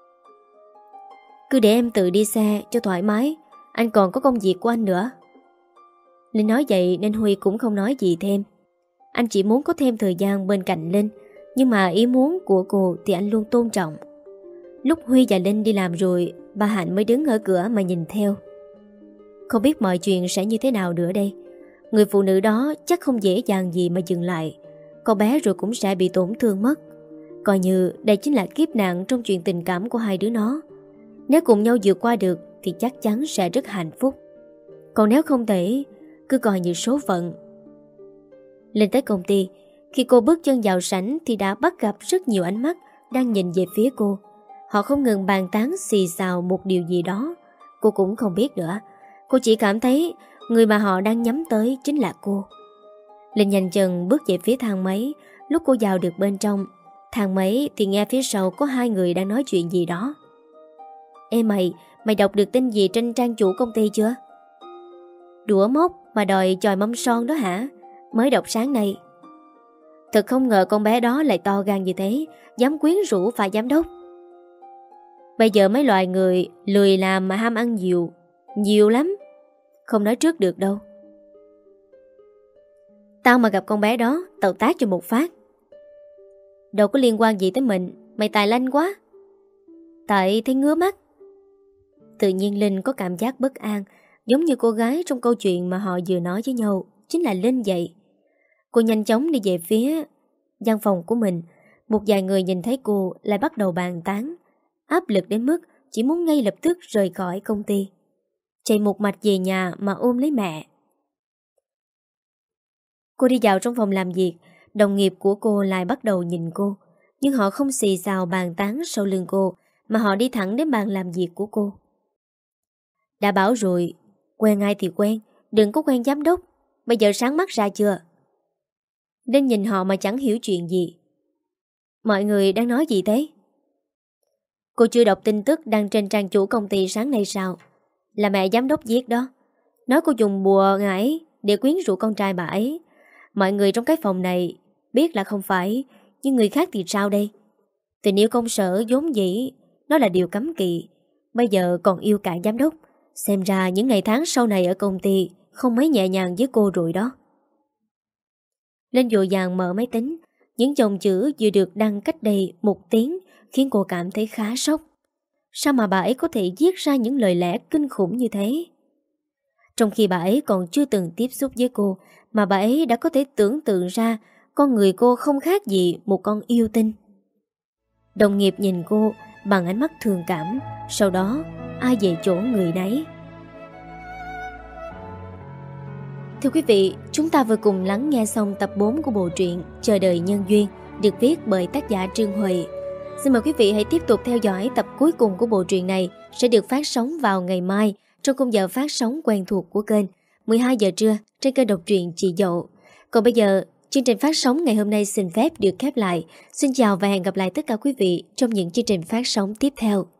Cứ để em tự đi xe cho thoải mái, anh còn có công việc của anh nữa. Linh nói vậy nên Huy cũng không nói gì thêm. Anh chỉ muốn có thêm thời gian bên cạnh Linh, nhưng mà ý muốn của cô thì anh luôn tôn trọng. Lúc Huy và Linh đi làm rồi, bà Hạnh mới đứng ở cửa mà nhìn theo. Không biết mọi chuyện sẽ như thế nào nữa đây. Người phụ nữ đó chắc không dễ dàng gì mà dừng lại. Con bé rồi cũng sẽ bị tổn thương mất. Coi như đây chính là kiếp nạn trong chuyện tình cảm của hai đứa nó. Nếu cùng nhau vượt qua được thì chắc chắn sẽ rất hạnh phúc. Còn nếu không thể, cứ coi như số phận. Lên tới công ty, khi cô bước chân vào sảnh thì đã bắt gặp rất nhiều ánh mắt đang nhìn về phía cô. Họ không ngừng bàn tán xì xào một điều gì đó. Cô cũng không biết nữa. Cô chỉ cảm thấy người mà họ đang nhắm tới chính là cô. Linh nhanh chân bước về phía thang máy. Lúc cô vào được bên trong thang máy thì nghe phía sau có hai người đang nói chuyện gì đó. Ê mày, mày đọc được tin gì trên trang chủ công ty chưa? Đũa mốc mà đòi chòi mâm son đó hả? Mới đọc sáng nay. Thật không ngờ con bé đó lại to gan như thế, dám quyến rũ phà giám đốc. Bây giờ mấy loài người lười làm mà ham ăn nhiều, nhiều lắm. Không nói trước được đâu. Tao mà gặp con bé đó, tao tát cho một phát. Đâu có liên quan gì tới mình, mày tài lanh quá. Tại thấy ngứa mắt. Tự nhiên Linh có cảm giác bất an, giống như cô gái trong câu chuyện mà họ vừa nói với nhau, chính là Linh vậy. Cô nhanh chóng đi về phía văn phòng của mình. Một vài người nhìn thấy cô lại bắt đầu bàn tán, áp lực đến mức chỉ muốn ngay lập tức rời khỏi công ty, chạy một mạch về nhà mà ôm lấy mẹ. Cô đi vào trong phòng làm việc. Đồng nghiệp của cô lại bắt đầu nhìn cô, nhưng họ không xì xào bàn tán sau lưng cô, mà họ đi thẳng đến bàn làm việc của cô. Đã bảo rồi, quen ai thì quen, đừng có quen giám đốc. Bây giờ sáng mắt ra chưa? Đến nhìn họ mà chẳng hiểu chuyện gì. Mọi người đang nói gì thế? Cô chưa đọc tin tức đăng trên trang chủ công ty sáng nay sao? Là mẹ giám đốc viết đó. Nói cô dùng bùa ngải để quyến rũ con trai bà ấy. Mọi người trong cái phòng này biết là không phải, nhưng người khác thì sao đây? Tình yêu công sở vốn dĩ nó là điều cấm kỵ, bây giờ còn yêu cả giám đốc. Xem ra những ngày tháng sau này ở công ty không mấy nhẹ nhàng với cô rồi đó. Lên dội vàng mở máy tính. Những dòng chữ vừa được đăng cách đây một tiếng khiến cô cảm thấy khá sốc. Sao mà bà ấy có thể viết ra những lời lẽ kinh khủng như thế? Trong khi bà ấy còn chưa từng tiếp xúc với cô, mà bà ấy đã có thể tưởng tượng ra con người cô không khác gì một con yêu tinh. Đồng nghiệp nhìn cô bằng ánh mắt thương cảm, sau đó ai về chỗ người nấy. Thưa quý vị, chúng ta vừa cùng lắng nghe xong tập bốn của bộ truyện Chờ Đời Nhân Duyên, được viết bởi tác giả Trương Huệ. Xin mời quý vị hãy tiếp tục theo dõi tập cuối cùng của bộ truyện này, sẽ được phát sóng vào ngày mai trong khung giờ phát sóng quen thuộc của kênh mười hai giờ trưa trên kênh độc truyện Chị Dậu. Còn bây giờ, chương trình phát sóng ngày hôm nay xin phép được khép lại. Xin chào và hẹn gặp lại tất cả quý vị trong những chương trình phát sóng tiếp theo.